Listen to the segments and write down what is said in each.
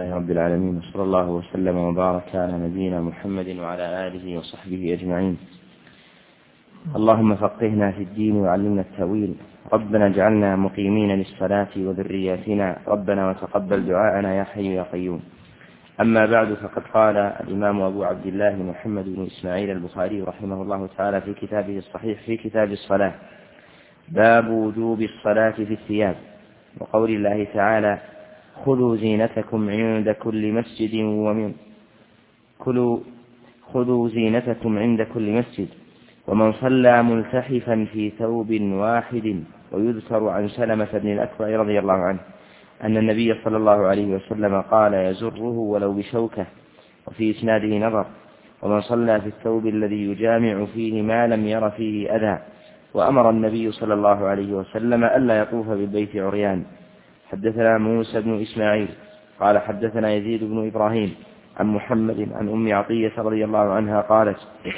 لله رب العالمين، وصلى الله وسلم وبارك على نبينا محمد وعلى آله وصحبه أجمعين. اللهم فقهنا في الدين وعلمنا التأويل. ربنا اجعلنا مقيمين للصلاة وذرياتنا، ربنا وتقبل دعاءنا يا حي يا قيوم. أما بعد، فقد قال الإمام أبو عبد الله محمد بن إسماعيل البخاري رحمه الله تعالى في كتابه الصحيح في كتاب الصلاة: باب وجوب الصلاة في الثياب، وقول الله تعالى: خذوا زينتكم عند كل مسجد خذوا زينتكم عند كل مسجد. ومن صلى ملتحفا في ثوب واحد. ويذكر عن سلمة بن الأكوع رضي الله عنه أن النبي صلى الله عليه وسلم قال: يزره ولو بشوكة. وفي إسناده نظر. ومن صلى في الثوب الذي يجامع فيه ما لم ير فيه أذى. وأمر النبي صلى الله عليه وسلم ألا يطوف بالبيت عريان. حدثنا موسى بن إسماعيل قال حدثنا يزيد بن إبراهيم عن محمد عن أم عطية رضي الله عنها قالت: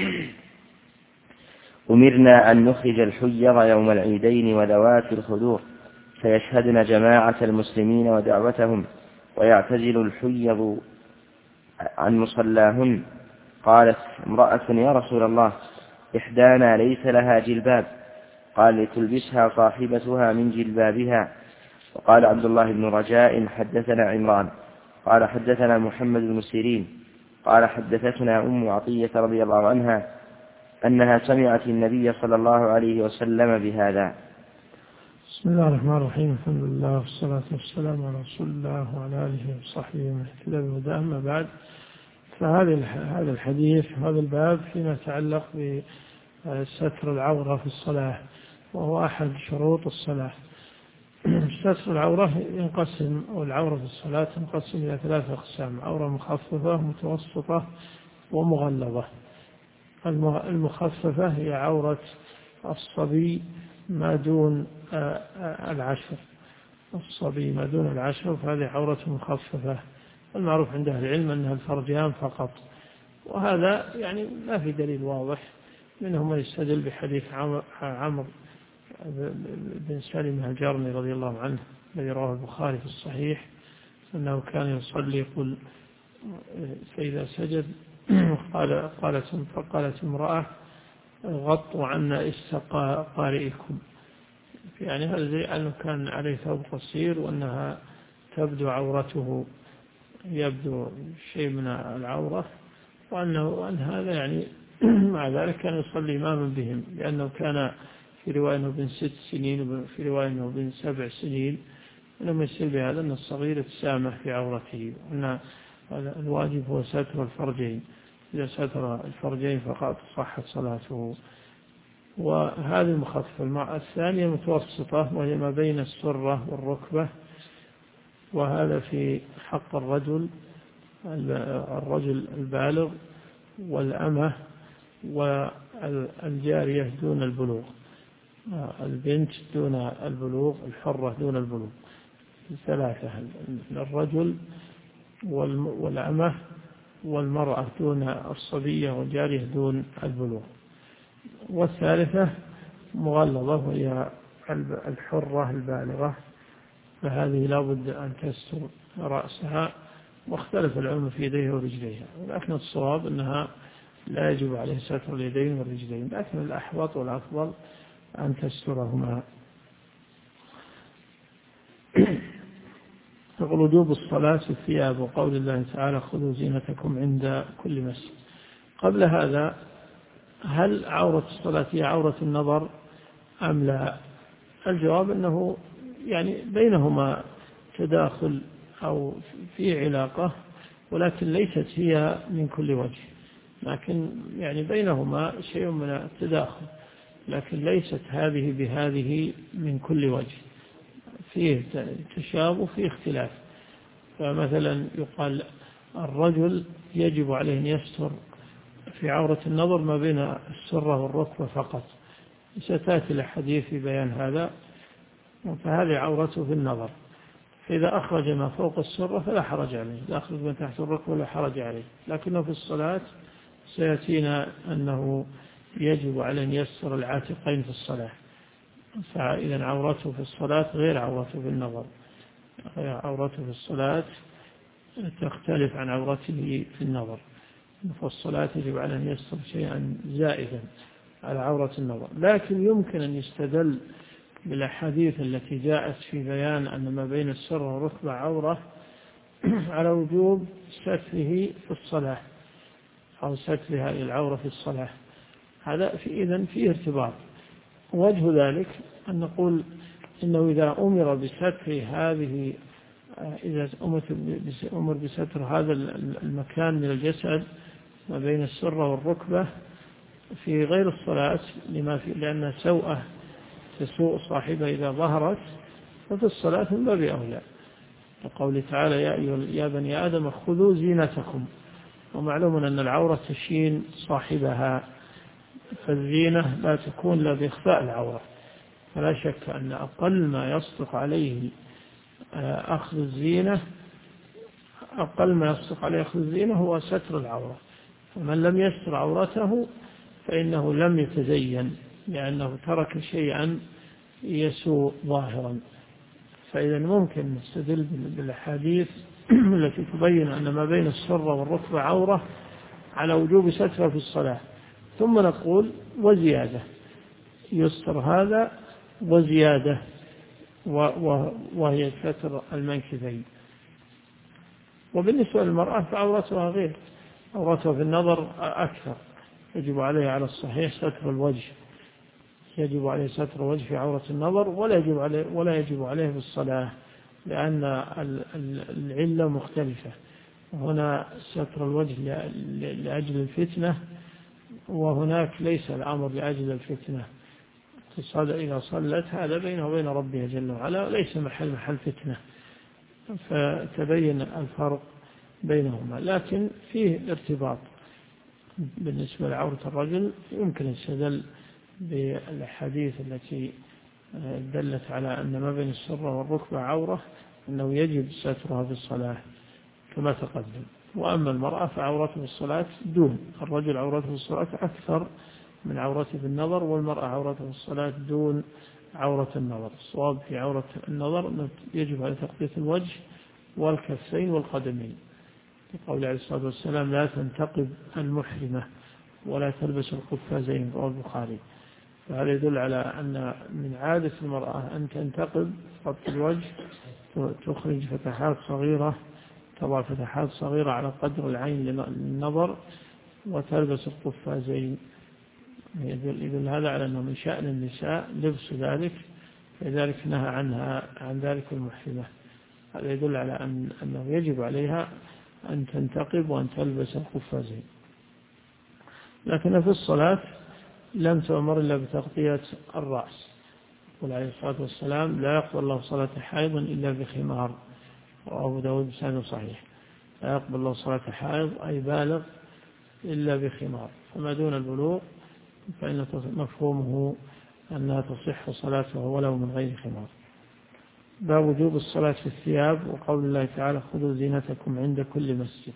أمرنا أن نخرج الحيض يوم العيدين وذوات الخدور، فيشهدن جماعة المسلمين ودعوتهم، ويعتزل الحيض عن مصلاهن. قالت امرأة: يا رسول الله، إحدانا ليس لها جلباب. قال: لتلبسها صاحبتها من جلبابها. وقال عبد الله بن رجاء: حدثنا عمران قال حدثنا محمد بن سيرين قال حدثتنا أم عطية رضي الله عنها أنها سمعت النبي صلى الله عليه وسلم بهذا. بسم الله الرحمن الرحيم. الحمد لله والصلاة والسلام على رسول الله وعلى آله وصحبه ومن اهتدى بهداه. أما بعد، فهذا الحديث هذا الباب فيما يتعلق بستر العورة في الصلاة، وهو أحد شروط الصلاة. ستر العورة ينقسم، والعورة في الصلاة تنقسم إلى 3 أقسام: عورة مخففة متوسطة ومغلظة. المخففة هي عورة الصبي ما دون العشر. الصبي ما دون العشر فهذه عورة مخففة. المعروف عند أهل العلم أنها الفرجان فقط، وهذا يعني ما في دليل واضح. منهم من يستدل بحديث عمرو بن سالم الجرمي رضي الله عنه الذي رواه البخاري في الصحيح أنه كان يصلي يقول فإذا سجد فقالت امرأة: غطوا عنا إسق قارئكم. يعني هذا دليل أنه كان عليه ثوب قصير وأنها تبدو عورته، يبدو شيء من العورة، وأن هذا يعني مع ذلك كان يصلي إماما بهم، لأنه كان في رواية أنه بن 6 سنين وفي رواية أنه بن 7 سنين. ولما يصير بهذا أن الصغير يتسامح في عورته، وأن الواجب هو ستر الفرجين. إذا ستر الفرجين فقط صحت صلاته. وهذه المخففة. الثانية متوسطة، وهي ما بين السرة والركبة، وهذا في حق الرجل البالغ والأمة والجارية دون البلوغ. البنت دون البلوغ، الحرة دون البلوغ. 3: الرجل والأمة والمرأة دون الصبية والجارية دون البلوغ. والثالثة مغلظة، وهي الحرة البالغة، فهذه لا بد أن تستر رأسها. واختلف العلم في يديها ورجليها، ولكن الصواب أنها لا يجب عليه ستر اليدين والرجلين، لكن الأحوط والأفضل أن تسترهما. يقول: وجوب الصلاة في الثياب، وقول الله تعالى: خذوا زينتكم عند كل مسجد. قبل هذا، هل عورة الصلاة هي عورة النظر أم لا؟ الجواب أنه يعني بينهما تداخل أو في علاقة، ولكن ليست هي من كل وجه، لكن يعني بينهما شيء من التداخل، لكن ليست هذه بهذه من كل وجه، فيه تشابه، فيه اختلاف. فمثلا يقال الرجل يجب عليه أن يستر في عورة النظر ما بين السرة والركبة فقط، ستأتي الحديث في بيان هذا. فهذه عورته في النظر، فإذا أخرج ما فوق السرة فلا حرج عليه، إذا أخرج من تحت الركبة لا حرج عليه. لكنه في الصلاة سيأتينا أنه يجب عليه أن يستر العاتقين في الصلاة، فإذا عورته في الصلاة غير عورته في النظر. عورته في الصلاة تختلف عن عورته في النظر، فالصلاة يجب على أن يستر شيئا زائدا على عورة النظر. لكن يمكن أن يستدل بالأحاديث التي جاءت في بيان أن ما بين السر والركبة عورة على وجوب ستره في الصلاة أو ستر هذه العورة في الصلاة. هذا إذن فيه ارتباط. وجه ذلك أن نقول إنه إذا أمر بستر هذه، إذا أمر بستر هذا المكان من الجسد ما بين السرة والركبة في غير الصلاة لأن سوءة تسوء صاحبه إذا ظهرت، ففي الصلاة من باب أولى. وقوله تعالى يا بني آدم خذوا زينتكم، ومعلوم أن العورة تشين صاحبها، فالزينة لا تكون لا بإخفاء العورة. فلا شك أن أقل ما يصدق عليه أخذ الزينة، هو ستر العورة. فمن لم يستر عورته فإنه لم يتزين، لأنه ترك شيئا يسوء ظاهرا. فإذا ممكن نستدل بالأحاديث التي تبين أن ما بين السرة والركبة عورة على وجوب ستر في الصلاة، ثم نقول وزيادة، يستر هذا وزيادة، وهي ستر المنكبين. وبالنسبة للمرأة فعورتها غير، عورتها في النظر أكثر، يجب عليها على الصحيح ستر الوجه، يجب عليه ستر الوجه في عورة النظر، ولا يجب عليه في الصلاة، لأن العلة مختلفة. هنا ستر الوجه لأجل الفتنة، وهناك ليس الأمر لأجل الفتنة. إذا صلت هذا بينه وبين ربها جل وعلا، ليس محل فتنة، فتبين الفرق بينهما. لكن فيه ارتباط بالنسبة لعورة الرجل، يمكن السدل بالحديث التي دلت على أن ما بين السرة والركبة عورة، أنه يجب سترها في الصلاة كما تقدم. وأما المرأة فعورته في الصلاة دون، الرجل عورته في الصلاة أكثر من عورته في النظر، والمرأة عورته في الصلاة دون عورة النظر. الصواب في عورة النظر يجب على تغطية الوجه والكفين والقدمين، قول عليه الصلاة والسلام لا تنتقب المحرمة ولا تلبس القفازين، رواه البخاري. فهذا يدل على أن من عادة المرأة أن تنتقب غطي الوجه، تخرج فتحات صغيرة، تضع فتحات صغيرة على قدر العين للنظر، وتلبس القفازين. يدل هذا على أنه من شأن النساء لبس ذلك، لذلك نهى عنها عن ذلك المحرمة. هذا يدل على أنه يجب عليها أن تنتقب وأن تلبس القفازين. لكن في الصلاة لم تؤمر إلا بتغطية الرأس، قال عليه الصلاة والسلام لا يقبل الله صلاة حائض إلا بخمار، وأبو داود بسند صحيح. لا يقبل الله صلاة حائض أي بالغ إلا بخمار، فما دون البلوغ فإن مفهومه أنها تصح صلاته ولو من غير خمار. باب وجوب الصلاة في الثياب، وقول الله تعالى خذوا زينتكم عند كل مسجد.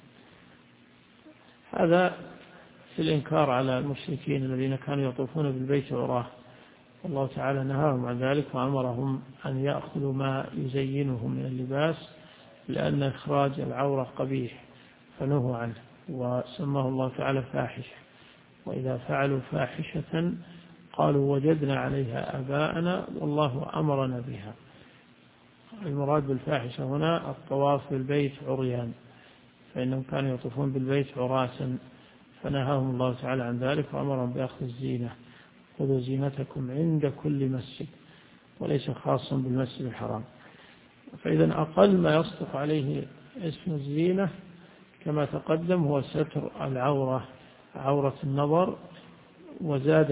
هذا في الإنكار على المشركين الذين كانوا يطوفون بالبيت عراه، والله تعالى نهاهم عن ذلك وأمرهم أن يأخذوا ما يزينهم من اللباس، لأن إخراج العورة قبيح فنهوا عنه، وسماه الله تعالى فاحشة. وإذا فعلوا فاحشة قالوا وجدنا عليها آباءنا والله أمرنا بها. المراد بالفاحشة هنا الطواف بالبيت عريان، فإنهم كانوا يطوفون بالبيت عراسا، فنهاهم الله تعالى عن ذلك وأمرهم بأخذ الزينة. خذوا زينتكم عند كل مسجد، وليس خاصا بالمسجد الحرام. فإذا أقل ما يصدق عليه اسم الزينة كما تقدم هو ستر العورة، عورة النظر، وزادت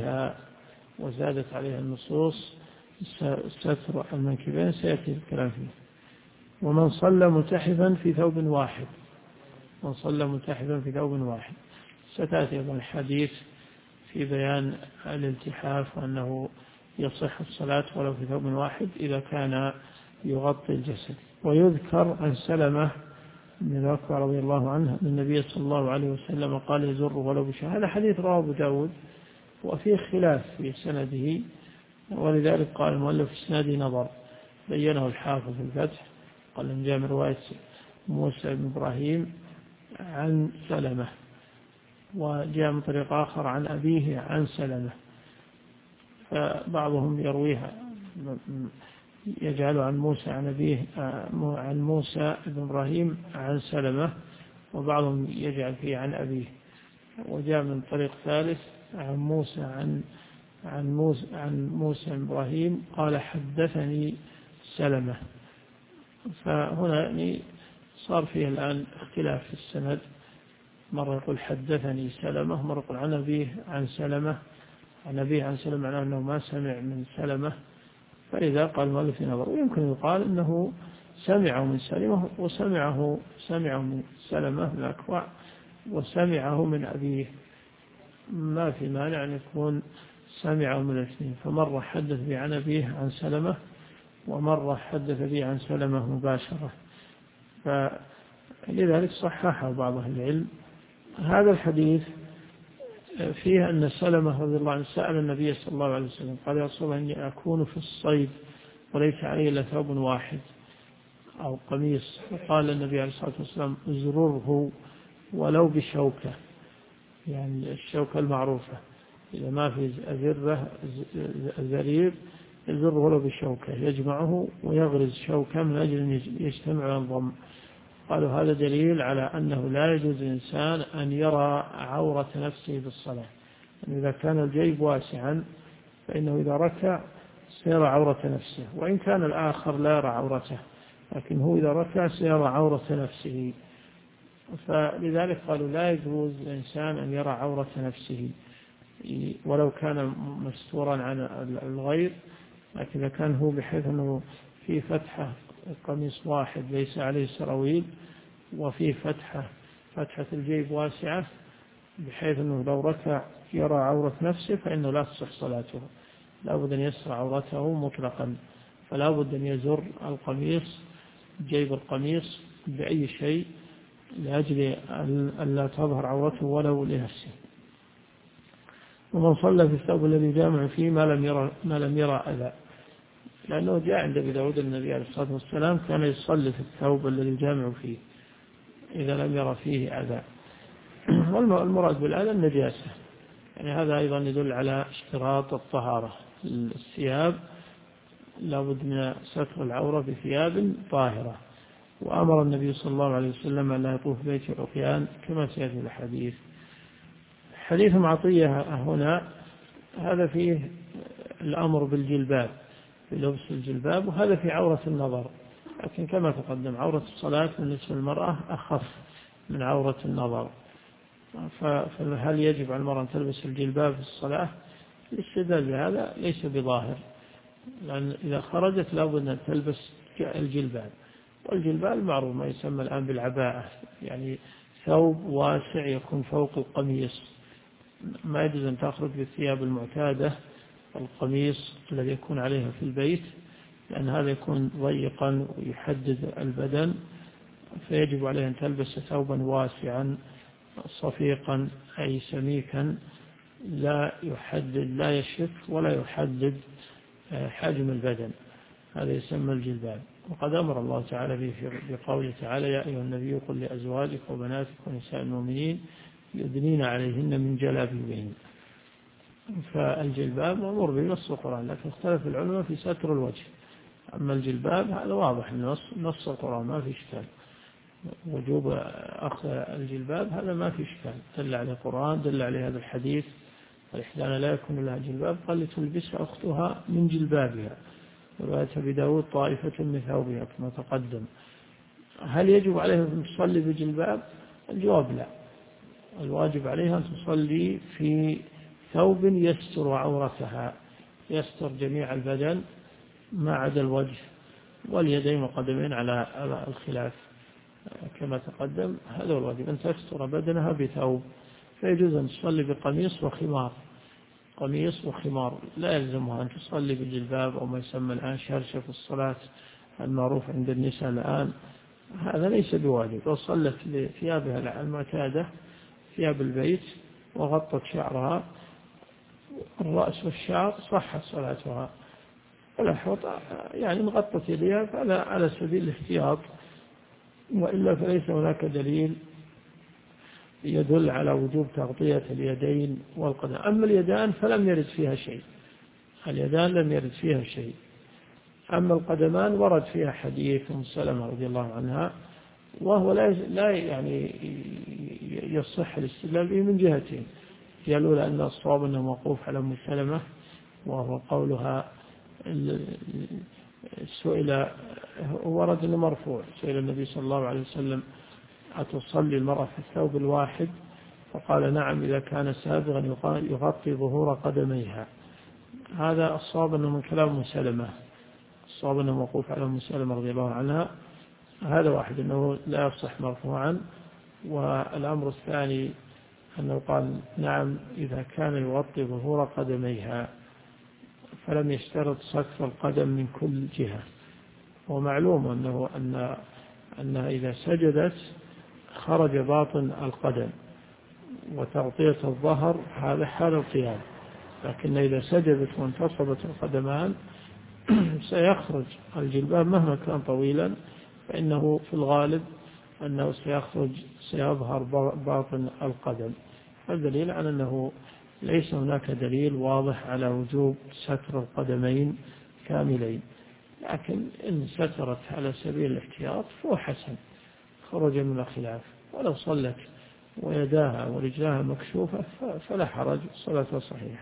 عليها النصوص ستر المنكبين، سيأتي الكلام فيه. ومن صلى ملتحفا في ثوب واحد، ستأتي الحديث في بيان الالتحاف، وأنه يصح الصلاة ولو في ثوب واحد إذا كان يغطي الجسد. ويذكر عن سلمة بن الأكوع رضي الله عنه أن النبي صلى الله عليه وسلم قال يزر ولو بشهر. هذا حديث رواه أبو داود وفيه خلاف في سنده، ولذلك قال المؤلف في سنده نظر، بينه الحافظ في الفتح، قال إن جاء من رواية موسى بن إبراهيم عن سلمة، وجاء من طريق آخر عن أبيه عن سلمة، فبعضهم يرويها يجعل عن موسى عن أبيه عن موسى بن إبراهيم عن سلمة، وبعضهم يجعل فيه عن أبيه. وجاء من طريق ثالث عن موسى عن موسى بن إبراهيم قال حدثني سلمة. فهنا يعني صار فيه الآن اختلاف في السند، مرة يقول حدثني سلمة، مرة يقول عن أبيه عن سلمة، عن أبيه عن سلمة، معناه أنه ما سمع من سلمة. فإذا قال المؤلف نظر، ويمكن يقال أنه سمعه من سلمة وسمعه من سلمة الأكوع وسمعه من أبيه، ما في مانع أن يكون سمعه من الاثنين. فمرة حدث به عن أبيه عن سلمة، ومرة حدث به عن سلمة مباشرة، فلذلك صححه بعض أهل العلم. هذا الحديث فيه أن سلمة رضي الله عنه سأل النبي صلى الله عليه وسلم قال يا رسول الله إني أكون في الصيد وليس علي إلا ثوب واحد أو قميص، فقال النبي عليه الصلاة والسلام ازرره ولو بشوكة، يعني الشوكة المعروفة، إذا ما في أزرة زرير ازره ولو بشوكة، يجمعه ويغرز شوكة من أجل أن يجتمع وينضم. قالوا هذا دليل على أنه لا يجوز للإنسان أن يرى عورة نفسه بالصلاة، يعني إذا كان الجيب واسعا فإنه إذا ركع سيرى عورة نفسه، وإن كان الآخر لا يرى عورته، لكن هو إذا ركع سيرى عورة نفسه. فلذلك قالوا لا يجوز للإنسان أن يرى عورة نفسه ولو كان مستورا عن الغير، لكن إذا كان هو بحيث أنه في فتحة قميص واحد ليس عليه سراويل، وفي فتحة الجيب واسعة بحيث أنه لو ركع يرى عورة نفسه فإنه لا تصح صلاته، لا بد أن يستر عورته مطلقا، فلا بد أن يزر القميص جيب القميص بأي شيء لأجل أن لا تظهر عورته ولو لنفسه. ومن صلى في الثوب الذي جامع فيه ما لم يرى أذى، لأنه جاء عند أبي داود النبي عليه الصلاة والسلام كان يصلي في الثوب الذي جامع فيه إذا لم يرى فيه أذى. والمراد بالأذى النجاسة، يعني هذا أيضا يدل على اشتراط الطهارة. الثياب لا بد من ستر العورة بثياب طاهرة، وأمر النبي صلى الله عليه وسلم أن لا يطوف بيت عريان كما سيأتي الحديث. حديث عطية هنا هذا فيه الأمر بالجلباب، بلبس الجلباب، وهذا في عورة النظر، لكن كما تقدم عورة الصلاة بالنسبة للمرأة أخف من عورة النظر. فهل يجب على المرأة أن تلبس الجلباب في الصلاة؟ الاستدلال بهذا ليس بظاهر، لأن إذا خرجت لابد أن تلبس الجلباب، والجلباب معروف ما يسمى الآن بالعباءة، يعني ثوب واسع يكون فوق القميص، ما يجوز أن تخرج بالثياب المعتادة القميص الذي يكون عليها في البيت، لأن هذا يكون ضيقا ويحدد البدن، فيجب عليها أن تلبس ثوبا واسعا صفيقا أي سميكا لا يشف ولا يحدد حجم البدن، هذا يسمى الجلباب. وقد أمر الله تعالى به بقوله تعالى يا أيها النبي قل لأزواجك وبناتك ونساء المؤمنين يدنين عليهن من جلابيبهن. فالجلباب مأمور به نص القرآن، لكن اختلف العلماء في ستر الوجه. أما الجلباب هذا واضح نص القرآن ما في إشكال، وجوب أخذ الجلباب هذا ما في إشكال، دل عليه القرآن، دل عليه هذا الحديث الإحدانا لا يكون لها جلباب قال لتلبسها أختها من جلبابها، رواية أبي داود طائفة من ثوبها كما تقدم. هل يجب عليها أن تصلي بجلباب؟ الجواب لا، الواجب عليها أن تصلي في ثوب يستر عورتها، يستر جميع البدن ما عدا الوجه واليدين والقدمين على الخلاف كما تقدم. هذا هو الواجب، أن تستر بدنها بثوب، فيجوز أن تصلي بقميص وخمار، قميص وخمار، لا يلزمها أن تصلي بالجلباب أو ما يسمى الآن شرشف الصلاة المعروف عند النساء الآن، هذا ليس بواجب. لو صلت بثيابها المعتادة ثياب البيت وغطت شعرها الرأس والشعر صحت صلاتها، والأحوط يعني غطت يديها فعلى على سبيل الاحتياط وإلا فليس هناك دليل يدل على وجوب تغطية اليدين والقدم. أما اليدان فلم يرد فيها شيء، اليدان لم يرد فيها شيء. أما القدمان ورد فيها حديث أم سلمة رضي الله عنها، وهو لا يعني يصح الاستدلال به من جهتين. هي الأولى أن الصواب أنه موقوف على أم سلمة، وهو قولها سئل، ورد أنه مرفوع، سئل النبي صلى الله عليه وسلم أتصلي المرأة في الثوب الواحد؟ فقال نعم إذا كان سابغا يغطي ظهور قدميها. هذا الصواب أنه من كلام أم سلمة، الصواب أنه موقوف على أم سلمة رضي الله عنها. هذا واحد أنه لا يصح مرفوعا. والأمر الثاني أنه قال نعم إذا كان يغطي ظهور قدميها، فلم يشترط ستر القدم من كل جهة. ومعلوم أنها إذا سجدت خرج باطن القدم، وتغطية الظهر هذا حال القيام، لكن إذا سجدت وانتصبت القدمان سيخرج الجلباب مهما كان طويلا، فإنه في الغالب أنه سيظهر باطن القدم. الدليل على أنه ليس هناك دليل واضح على وجوب ستر القدمين كاملين، لكن إن سترت على سبيل الاحتياط فهو حسن، خرج من الخلاف. ولو صلت ويداها ورجلاها مكشوفة فلا حرج، صلاة صحيحة.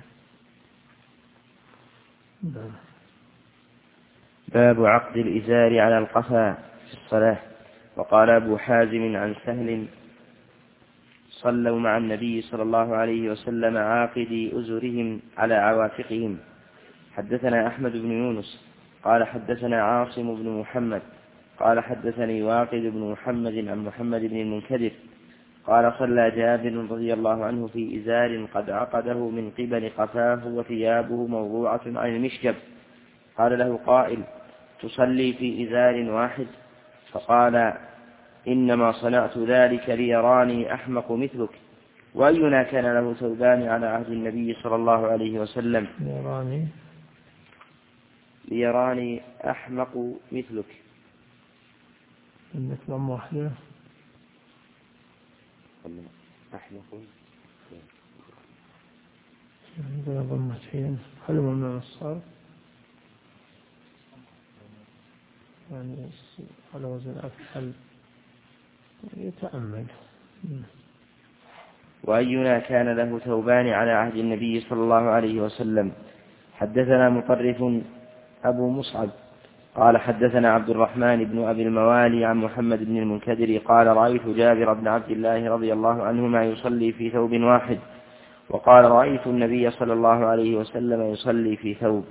باب عقد الإزار على القفا في الصلاة. وقال أبو حازم عن سهل صلوا مع النبي صلى الله عليه وسلم عاقدي أزرهم على عواتقهم. حدثنا أحمد بن يونس قال حدثنا عاصم بن محمد قال حدثني واقد بن محمد عن محمد بن المنكدر قال صلى جابر رضي الله عنه في إزار قد عقده من قبل قفاه وثيابه موضوعة عن المشجب. قال له قائل تصلي في إزار واحد؟ فقال إنما صنعت ذلك ليراني أحمق مثلك. وأينا كان له ثوبان على عهد النبي صلى الله عليه وسلم؟ ليراني أحمق مثلك. إنك ضم واحدة أحمق إذا ضمتين حلو من الصرف، يعني على وزن أفعل يتأمل. وأينا كان له ثوبان على عهد النبي صلى الله عليه وسلم؟ حدثنا مطرف أبو مصعب قال حدثنا عبد الرحمن بن أبي الموالي عن محمد بن المنكدر قال رأيت جابر بن عبد الله رضي الله عنهما يصلي في ثوب واحد، وقال رأيت النبي صلى الله عليه وسلم يصلي في ثوب.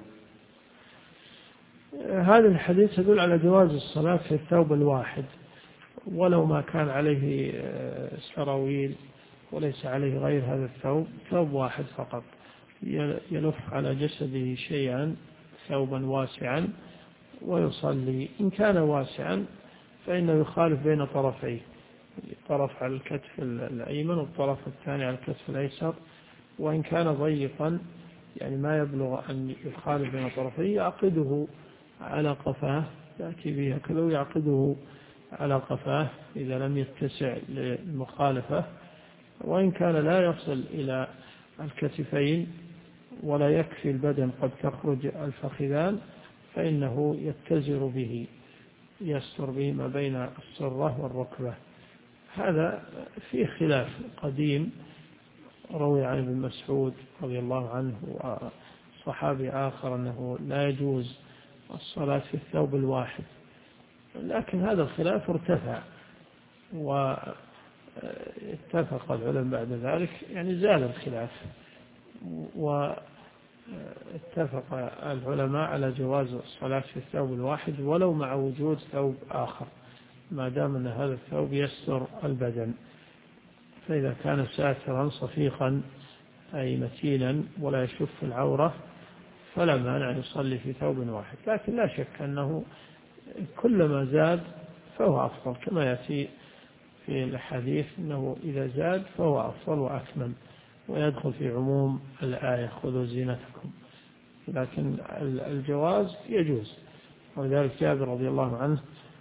هذا الحديث يدل على جواز الصلاة في الثوب الواحد، ولو ما كان عليه سراويل وليس عليه غير هذا الثوب، ثوب واحد فقط يلف على جسده شيئا، ثوبا واسعا، ويصلي. إن كان واسعا فإنه يخالف بين طرفيه، طرف على الكتف الأيمن والطرف الثاني على الكتف الأيسر. وإن كان ضيقا يعني ما يبلغ أن يخالف بين طرفيه يعقده على قفاه، يأتي به هكذا ويعقده على قفاه إذا لم يتسع للمخالفة. وإن كان لا يصل إلى الكتفين ولا يكفي البدن قد تخرج الفخذان فإنه يتزر به، يستر به ما بين السرة والركبة. هذا فيه خلاف قديم روي عن ابن مسعود رضي الله عنه وصحابي آخر أنه لا يجوز الصلاة في الثوب الواحد، لكن هذا الخلاف ارتفع واتفق العلماء بعد ذلك، يعني زال الخلاف، واتفق العلماء على جواز الصلاة في الثوب الواحد ولو مع وجود ثوب آخر، ما دام أن هذا الثوب يستر البدن. فإذا كان ساترا صفيقا أي متينا ولا يشف العورة فلا مانع يصلي في ثوب واحد، لكن لا شك أنه كلما زاد فهو أفضل، كما يأتي في الحديث أنه إذا زاد فهو أفضل وأكمل، ويدخل في عموم الآية خذوا زينتكم. لكن الجواز يجوز، ولذلك جابر رضي الله عنه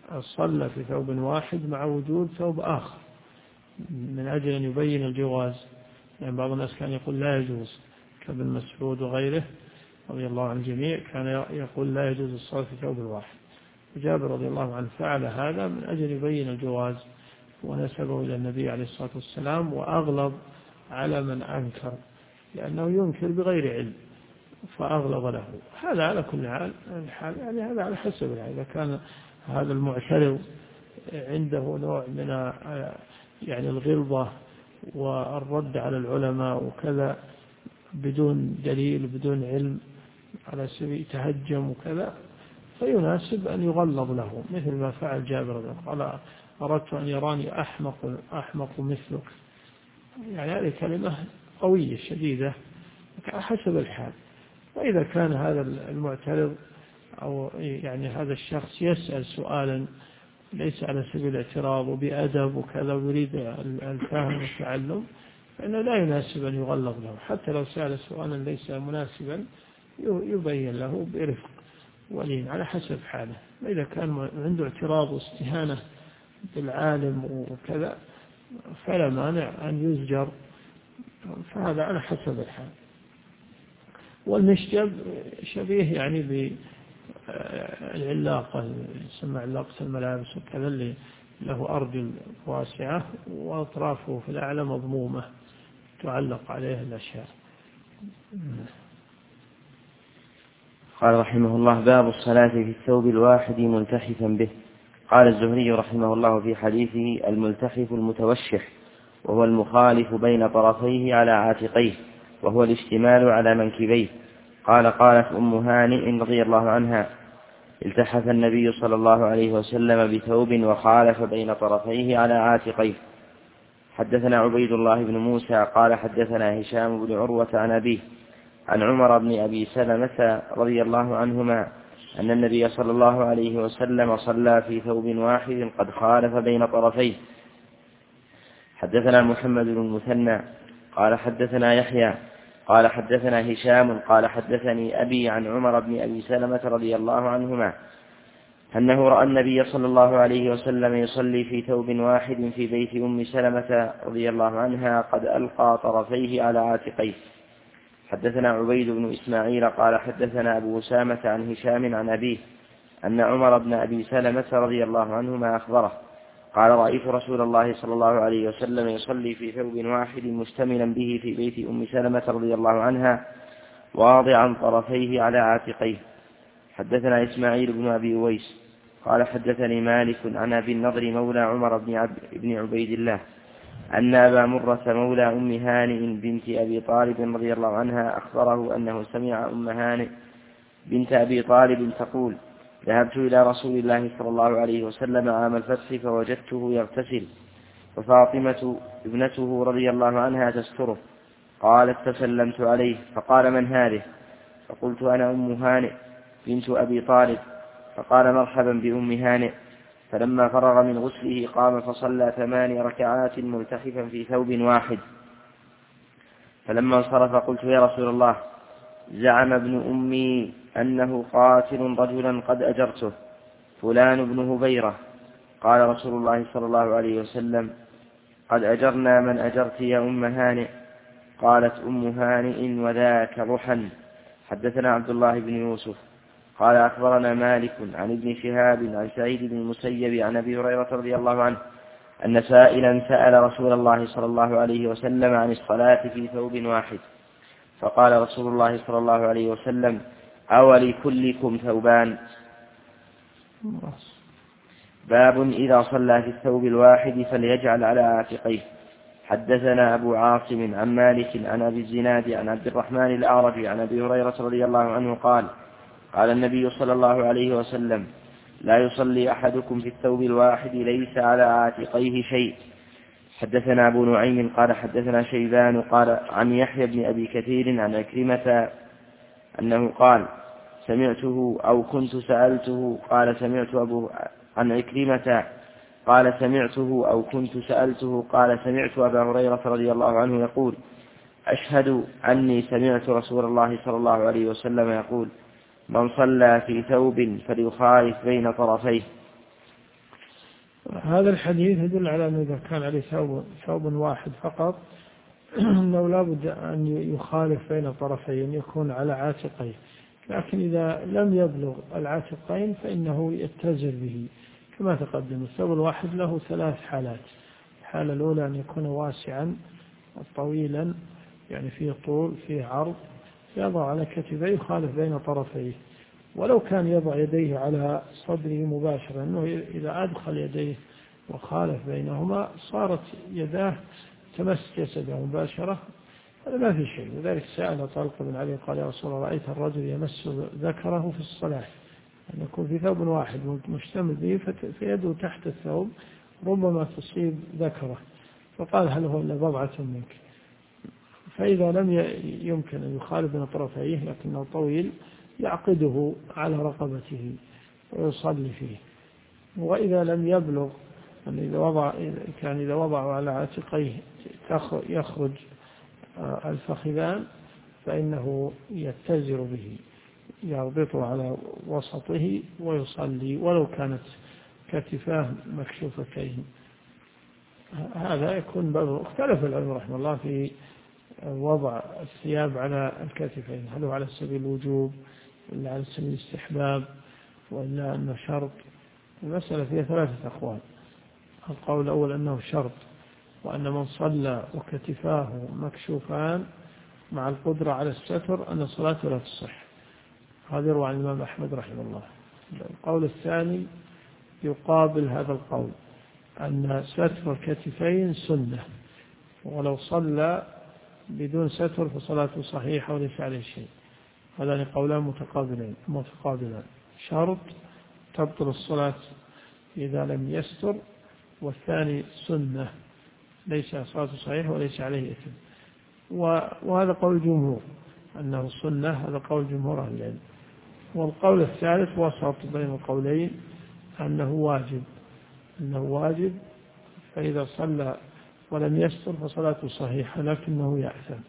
صلى في ثوب واحد مع وجود ثوب آخر من أجل أن يبين الجواز، يعني بعض الناس كان يقول لا يجوز كابن مسعود وغيره رضي الله عن الجميع كان يقول لا يجوز الصلاة في ثوب واحد، وجابر رضي الله عنه فعل هذا من أجل يبين الجواز ونسبه إلى النبي عليه الصلاة والسلام، وأغلظ على من أنكر لأنه ينكر بغير علم فأغلظ له. هذا على كل حال يعني هذا على حسب، إذا كان هذا المعترض عنده نوع من يعني الغلظة والرد على العلماء وكذا بدون دليل بدون علم على سبيل تهجم وكذا، فيناسب أن يغلظ له مثل ما فعل جابر قال أردت أن يراني أحمق مثلك، يعني هذه كلمة قوية شديدة حسب الحال. وإذا كان هذا المعترض أو يعني هذا الشخص يسأل سؤالا ليس على سبيل الاعتراض وبأدب وكذا ويريد الفهم والتعلم، فإنه لا يناسب أن يغلظ له، حتى لو سأل سؤالا ليس مناسبا يبين له برفق ولين على حسب حاله. وإذا كان عنده اعتراض واستهانة بالعالم وكذا فلا مانع أن يزجر، فهذا على حسب الحال. والمشجب شبيه يعني بالعلاقة، يسمى علاقة الملابس وكذا اللي له أرجل واسعة وأطرافه في الأعلى مضمومة تعلق عليه الأشياء. قال رحمه الله: باب الصلاة في الثوب الواحد ملتحفا به. قال الزهري رحمه الله في حديثه: الملتحف المتوشح، وهو المخالف بين طرفيه على عاتقيه، وهو الاشتمال على منكبيه. قالت أم هانئ رضي الله عنها: التحف النبي صلى الله عليه وسلم بثوب وخالف بين طرفيه على عاتقيه. حدثنا عبيد الله بن موسى قال حدثنا هشام بن عروة عن أبيه عن عمر بن أبي سلمة رضي الله عنهما أن النبي صلى الله عليه وسلم صلى في ثوب واحد قد خالف بين طرفيه. حدثنا محمد بن المثنى قال حدثنا يحيى قال حدثنا هشام قال حدثني أبي عن عمر بن أبي سلمة رضي الله عنهما أنه رأى النبي صلى الله عليه وسلم يصلي في ثوب واحد في بيت أم سلمة رضي الله عنها قد ألقى طرفيه على عاتقيه. حدثنا عبيد بن إسماعيل قال حدثنا أبو أسامة عن هشام عن أبيه أن عمر بن أبي سلمة رضي الله عنهما أخبره قال: رأيت رسول الله صلى الله عليه وسلم يصلي في ثوب واحد مشتملا به في بيت أم سلمة رضي الله عنها واضعا طرفيه على عاتقيه. حدثنا إسماعيل بن أبي أويس قال حدثني مالك عن أبي النضر مولى عمر بن عبيد الله أن أبا مرة مولى أم هانئ بنت أبي طالب رضي الله عنها أخبره أنه سمع أم هانئ بنت أبي طالب تقول: ذهبت إلى رسول الله صلى الله عليه وسلم عام الفتح فوجدته يغتسل وفاطمة ابنته رضي الله عنها تستره. قالت: فسلمت عليه فقال: من هذه؟ فقلت: أنا أم هانئ بنت أبي طالب. فقال: مرحبا بأم هانئ. فلما فرغ من غسله قام فصلى 8 ركعات ملتحفا في ثوب واحد. فلما انصرف قلت: يا رسول الله، زعم ابن أمي أنه قاتل رجلا قد أجرته، فلان بن هبيرة. قال رسول الله صلى الله عليه وسلم: قد أجرنا من أجرت يا أم هانئ. قالت أم هانئ: وذاك ضحى. حدثنا عبد الله بن يوسف قال أخبرنا مالك عن ابن شهاب عن سعيد بن المسيب عن أبي هريرة رضي الله عنه أن سائلا سأل رسول الله صلى الله عليه وسلم عن الصلاة في ثوب واحد، فقال رسول الله صلى الله عليه وسلم: أولكلكم ثوبان؟ باب إذا صلى في الثوب الواحد فليجعل على عاتقيه. حدثنا أبو عاصم عن مالك عن أبي الزناد عن عبد الرحمن الأعرج عن أبي هريرة رضي الله عنه قال: قال النبي صلى الله عليه وسلم: لا يصلي أحدكم في الثوب الواحد ليس على عاتقيه شيء. حدثنا أبو نعيم قال حدثنا شيبان قال عن يحيى بن أبي كثير عن عكرمة أنه قال: سمعته أو كنت سألته قال سمعت عن عكرمة قال سمعته أو كنت سألته قال سمعت أبا هريرة رضي الله عنه يقول: أشهد أني سمعت رسول الله صلى الله عليه وسلم يقول: من صلى في ثوب فليخالف بين طرفيه. هذا الحديث يدل على أنه إذا كان عليه ثوب واحد فقط أنه لا بد أن يخالف بين طرفين، يكون على عاتقيه، لكن إذا لم يبلغ العاتقين فإنه يتزر به كما تقدم. الثوب الواحد له 3 حالات. الحالة الأولى أن يكون واسعا طويلا، يعني فيه طول فيه عرض، يضع على كتفيه يخالف بين طرفيه، ولو كان يضع يديه على صدره مباشرة، أنه إذا أدخل يديه وخالف بينهما صارت يداه تمس جسده مباشرة، هذا ما في شيء. لذلك سأل طلق بن علي قال يا رسول الله رأيت الرجل يمس ذكره في الصلاة، أن يكون في ثوب واحد مشتمل به فيده تحت الثوب ربما تصيب ذكره، فقال هل هو إلا بضعة منك؟ فإذا لم يمكن أن يخالف بين طرفيه لكنه طويل يعقده على رقبته ويصلي فيه. وإذا لم يبلغ أن إذا وضع على عاتقيه يخرج الفخذان فإنه يتزر به، يربطه على وسطه ويصلي ولو كانت كتفاه مكشوفتين. هذا يكون باب. اختلف العلماء رحمه الله في وضع الثياب على الكتفين، هل هو على سبيل الوجوب ولا على سبيل الاستحباب ولا أنه شرط؟ المسألة فيها 3 أقوال. القول الأول أنه شرط، وأن من صلى وكتفاه مكشوفان مع القدرة على الستر أن صلاته لا تصح. هذا يروى عن الإمام أحمد رحمه الله. القول الثاني يقابل هذا القول، أن ستر الكتفين سنة، ولو صلى بدون ستر فصلاته صحيحة وليس عليه شيء. هذان قولان متقابلان، شرط تبطل الصلاة إذا لم يستر، والثاني سنة ليس صلاته صحيحة وليس عليه إثم. وهذا قول الجمهور أنه سنة، هذا قول جمهور أهل العلم. والقول الثالث وسط بين القولين أنه واجب، فإذا صلى ولم يستر فصلاته صحيحة لكنه يأثم.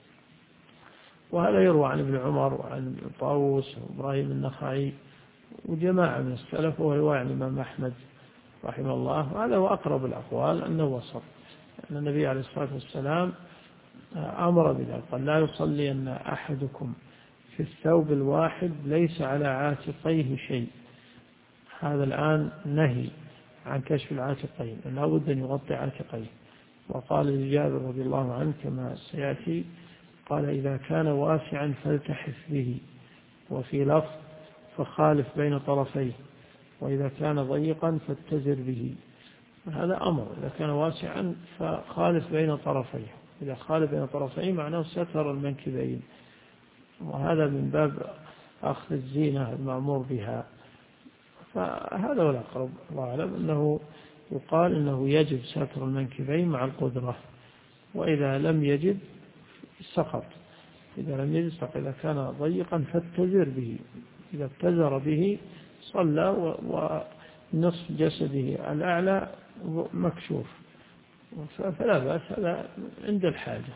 وهذا يروى عن ابن عمر وعن طاووس وإبراهيم النخعي وجماعة من السلف، وهو عن الإمام أحمد رحمه الله. وهذا هو أقرب الأقوال أنه وسط، أن النبي عليه الصلاة والسلام أمر بذلك، قال لا يصلين أحدكم في الثوب الواحد ليس على عاتقيه شيء. هذا الآن نهي عن كشف العاتقين، لا بد أن يغطي عاتقيه. وقال لجابر رضي الله عنه كما سيأتي، قال إذا كان واسعا فالتحف به، وفي لفظ فخالف بين طرفيه، وإذا كان ضيقا فاتزر به. هذا أمر، إذا كان واسعا فخالف بين طرفيه، إذا خالف بين طرفيه معناه ستر المنكبين، وهذا من باب أخذ الزينة المأمور بها. فهذا هو الأقرب الله أعلم، أنه يقال إنه يجب ستر المنكبين مع القدرة، وإذا لم يجب سقط. إذا كان ضيقا فاتزر به، إذا اتزر به صلى ونصف جسده الأعلى مكشوف فلا بأس، هذا عند الحاجة.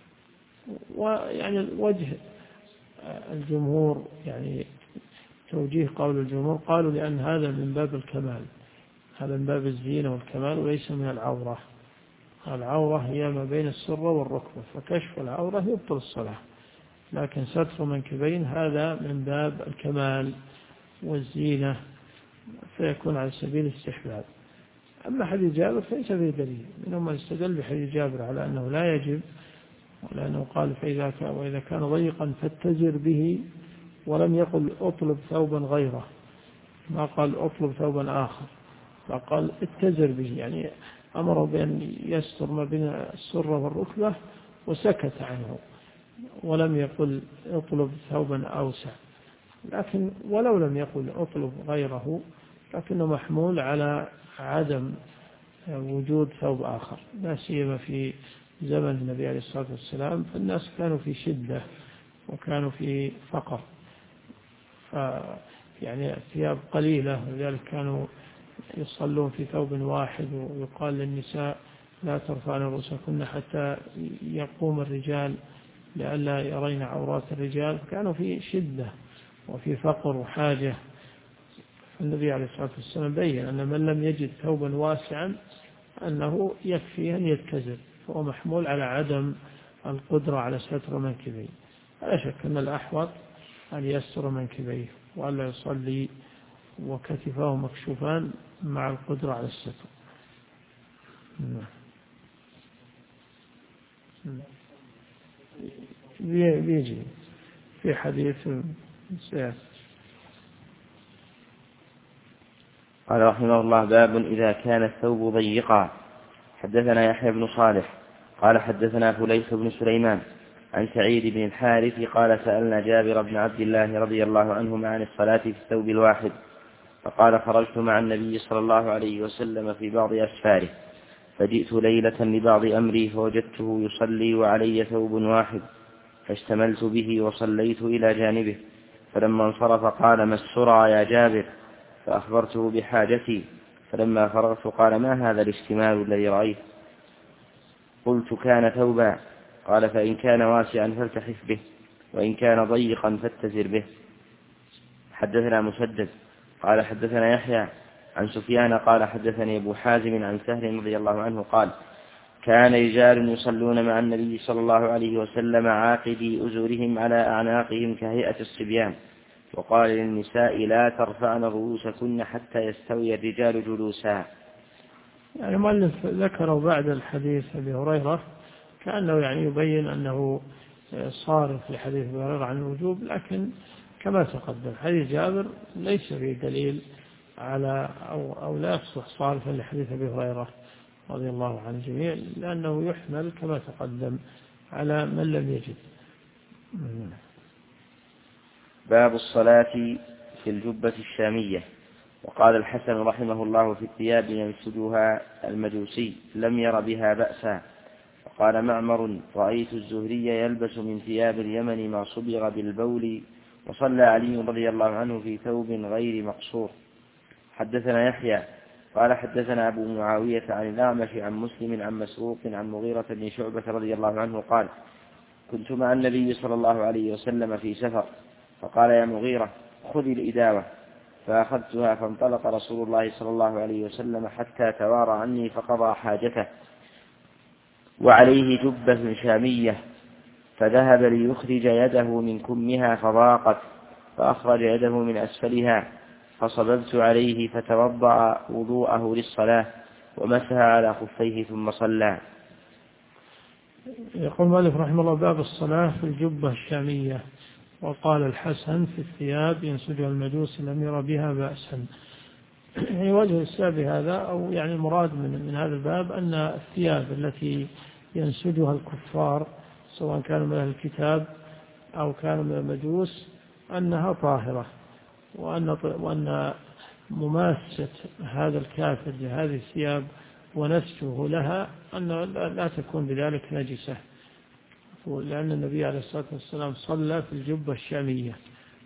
ويعني وجه الجمهور، يعني توجيه قول الجمهور، قالوا لأن هذا من باب الكمال، هذا من باب الزينة والكمال وليس من العورة. العورة هي ما بين السرة والركبة، فكشف العورة يبطل الصلاة، لكن ستر منكبين هذا من باب الكمال والزينة، فيكون على سبيل الاستحباب. أما حديث جابر فليس فيه دليل، منهم من استدل بحديث جابر على أنه لا يجب، ولأنه قال وإذا كان ضيقا فاتزر به، ولم يقل أطلب ثوبا غيره، ما قال أطلب ثوبا آخر، فقال اتزر به، يعني أمر بأن يستر ما بين السرة والركبة وسكت عنه، ولم يقل اطلب ثوبا أوسع. لكن ولو لم يقل اطلب غيره لكنه محمول على عدم وجود ثوب آخر، لا سيما في زمن النبي عليه الصلاة والسلام، فالناس كانوا في شدة وكانوا في فقر، يعني الثياب قليلة، ولذلك كانوا يصلون في ثوب واحد، ويقال للنساء لا ترفعن رؤوسكن حتى يقوم الرجال لئلا يرين عورات الرجال. كانوا في شدة وفي فقر وحاجة، النبي عليه الصلاة والسلام بين أن من لم يجد ثوبا واسعا أنه يكفي أن يتكزل، فهو محمول على عدم القدرة على ستر منكبيه. لا شك أن الأحوط أن يستر منكبيه وألا يصلي وكتفاه مكشوفان مع القدرة على الستر. بيجي في حديث سياسي. قال رحمه الله: باب إذا كان الثوب ضيقا. حدثنا يحيى بن صالح قال حدثنا فليح بن سليمان عن سعيد بن الحارث قال: سألنا جابر بن عبد الله رضي الله عنهما عن الصلاة في الثوب الواحد، فقال: خرجت مع النبي صلى الله عليه وسلم في بعض أسفاره، فجئت ليلة لبعض أمري فوجدته يصلي وعلي ثوب واحد، فاشتملت به وصليت إلى جانبه، فلما انصرف قال: ما السرى يا جابر؟ فأخبرته بحاجتي، فلما فرغت قال: ما هذا الاشتمال الذي رأيت؟ قلت: كان ثوبا. قال: فإن كان واسعا فالتحف به، وإن كان ضيقا فاتزر به. حدثنا مسدد قال حدثنا يحيى عن سفيان قال حدثني أبو حازم عن سهل رضي الله عنه قال: كان رجال يصلون مع النبي صلى الله عليه وسلم عاقدي أزورهم على أعناقهم كهيئة الصبيان، وقال للنساء: لا ترفعن رؤوسكن حتى يستوي الرجال جلوسا. يعني المؤلف ذكره بعد الحديث أبي هريرة كأنه يعني يبين أنه صارف في حديث أبي هريرة عن الوجوب، لكن كما تقدم حديث جابر ليس فيه دليل على أو لا يصبح صارفا لحديث أبي هريرة رضي الله عن الجميع، لأنه يحمل كما تقدم على من لم يجد. باب الصلاة في الجبة الشامية. وقال الحسن رحمه الله: في الثياب ينسجها المجوسي لم ير بها بأسا. وقال معمر: رأيت الزهري يلبس من ثياب اليمن ما صبغ بالبول، وصلى علي رضي الله عنه في ثوب غير مقصور. حدثنا يحيى قال حدثنا أبو معاوية عن الأعمش عن مسلم عن مسروق عن مغيرة بن شعبة رضي الله عنه قال: كنت مع النبي صلى الله عليه وسلم في سفر، فقال: يا مغيرة خذ الإداوة، فأخذتها، فانطلق رسول الله صلى الله عليه وسلم حتى توارى عني فقضى حاجته، وعليه جبة شامية، فذهب ليخرج يده من كمها فضاقت، فأخرج يده من أسفلها، فصببت عليه فتوضأ وضوءه للصلاة، ومسح على خفيه ثم صلى. يقول مالك رحمه الله: باب الصلاة في الجبة الشامية. وقال الحسن: في الثياب ينسجها المجوس لم ير بها بأسا. يعني وجه السبب هذا، أو يعني المراد من هذا الباب أن الثياب التي ينسجها الكفار سواء كانوا من أهل الكتاب أو كانوا من المجوس أنها طاهرة، وأن مماسة هذا الكافر لهذه الثياب ونسجه لها أن لا تكون بذلك نجسة، لأن النبي عليه الصلاة والسلام صلى في الجبة الشامية،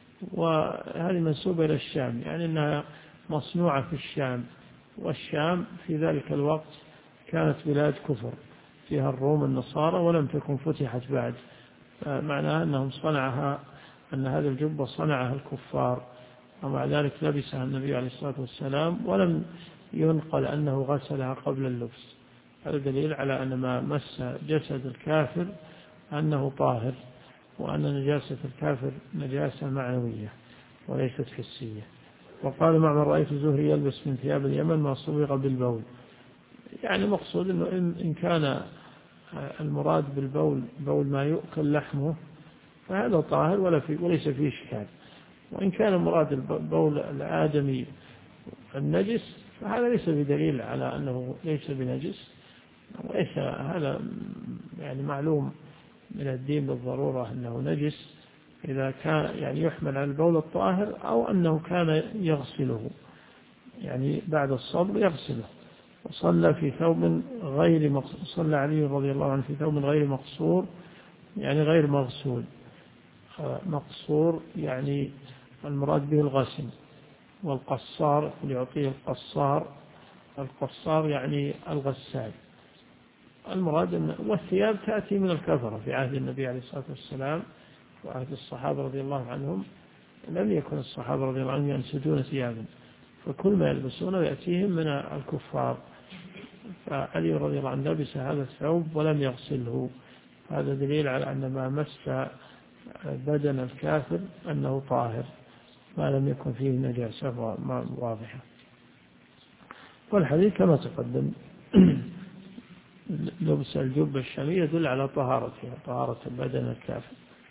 وهذه منسوبة إلى الشام، يعني أنها مصنوعة في الشام، والشام في ذلك الوقت كانت بلاد كفر فيها الروم النصارى ولم تكن فتحت بعد، معناها أنهم صنعها، أن هذه الجبة صنعها الكفار، ومع ذلك لبسها النبي عليه الصلاة والسلام ولم ينقل أنه غسلها قبل اللبس. هذا دليل على أن ما مس جسد الكافر أنه طاهر، وأن نجاسة الكافر نجاسة معنوية وليست حسية. وقال معمر: رأيت الزهري يلبس من ثياب اليمن ما صبغ بالبول. يعني مقصود أنه إن كان المراد بالبول بول ما يؤكل لحمه فهذا طاهر وليس فيه إشكال، وإن كان المراد البول الآدمي النجس فهذا ليس بدليل على أنه ليس بنجس، وليس هذا يعني معلوم من الدين بالضرورة أنه نجس إذا كان يعني يحمل على البول الطاهر، أو أنه كان يغسله يعني بعد الصبر يغسله. وصلى في ثوب غير مقصور، صلى علي رضي الله عنه في ثوب غير مقصور يعني غير مغسول. مقصور يعني المراد به الغسل، والقصار يعطيه القصار يعني الغسال. المراد والثياب تأتي من الكفرة في عهد النبي عليه الصلاة والسلام وعهد الصحابة رضي الله عنهم، لم يكن الصحابة رضي الله عنهم ينسجون ثيابا، فكل ما يلبسونه يأتيهم من الكفار. فعلي رضي الله عنه لبس هذا الثوب ولم يغسله، هذا دليل على أن ما مس بدن الكافر أنه طاهر ما لم يكن فيه نجاسة واضحة. والحديث كما تقدم لبس الجبة الشامية يدل على طهارتها، طهارة بدن الكافر.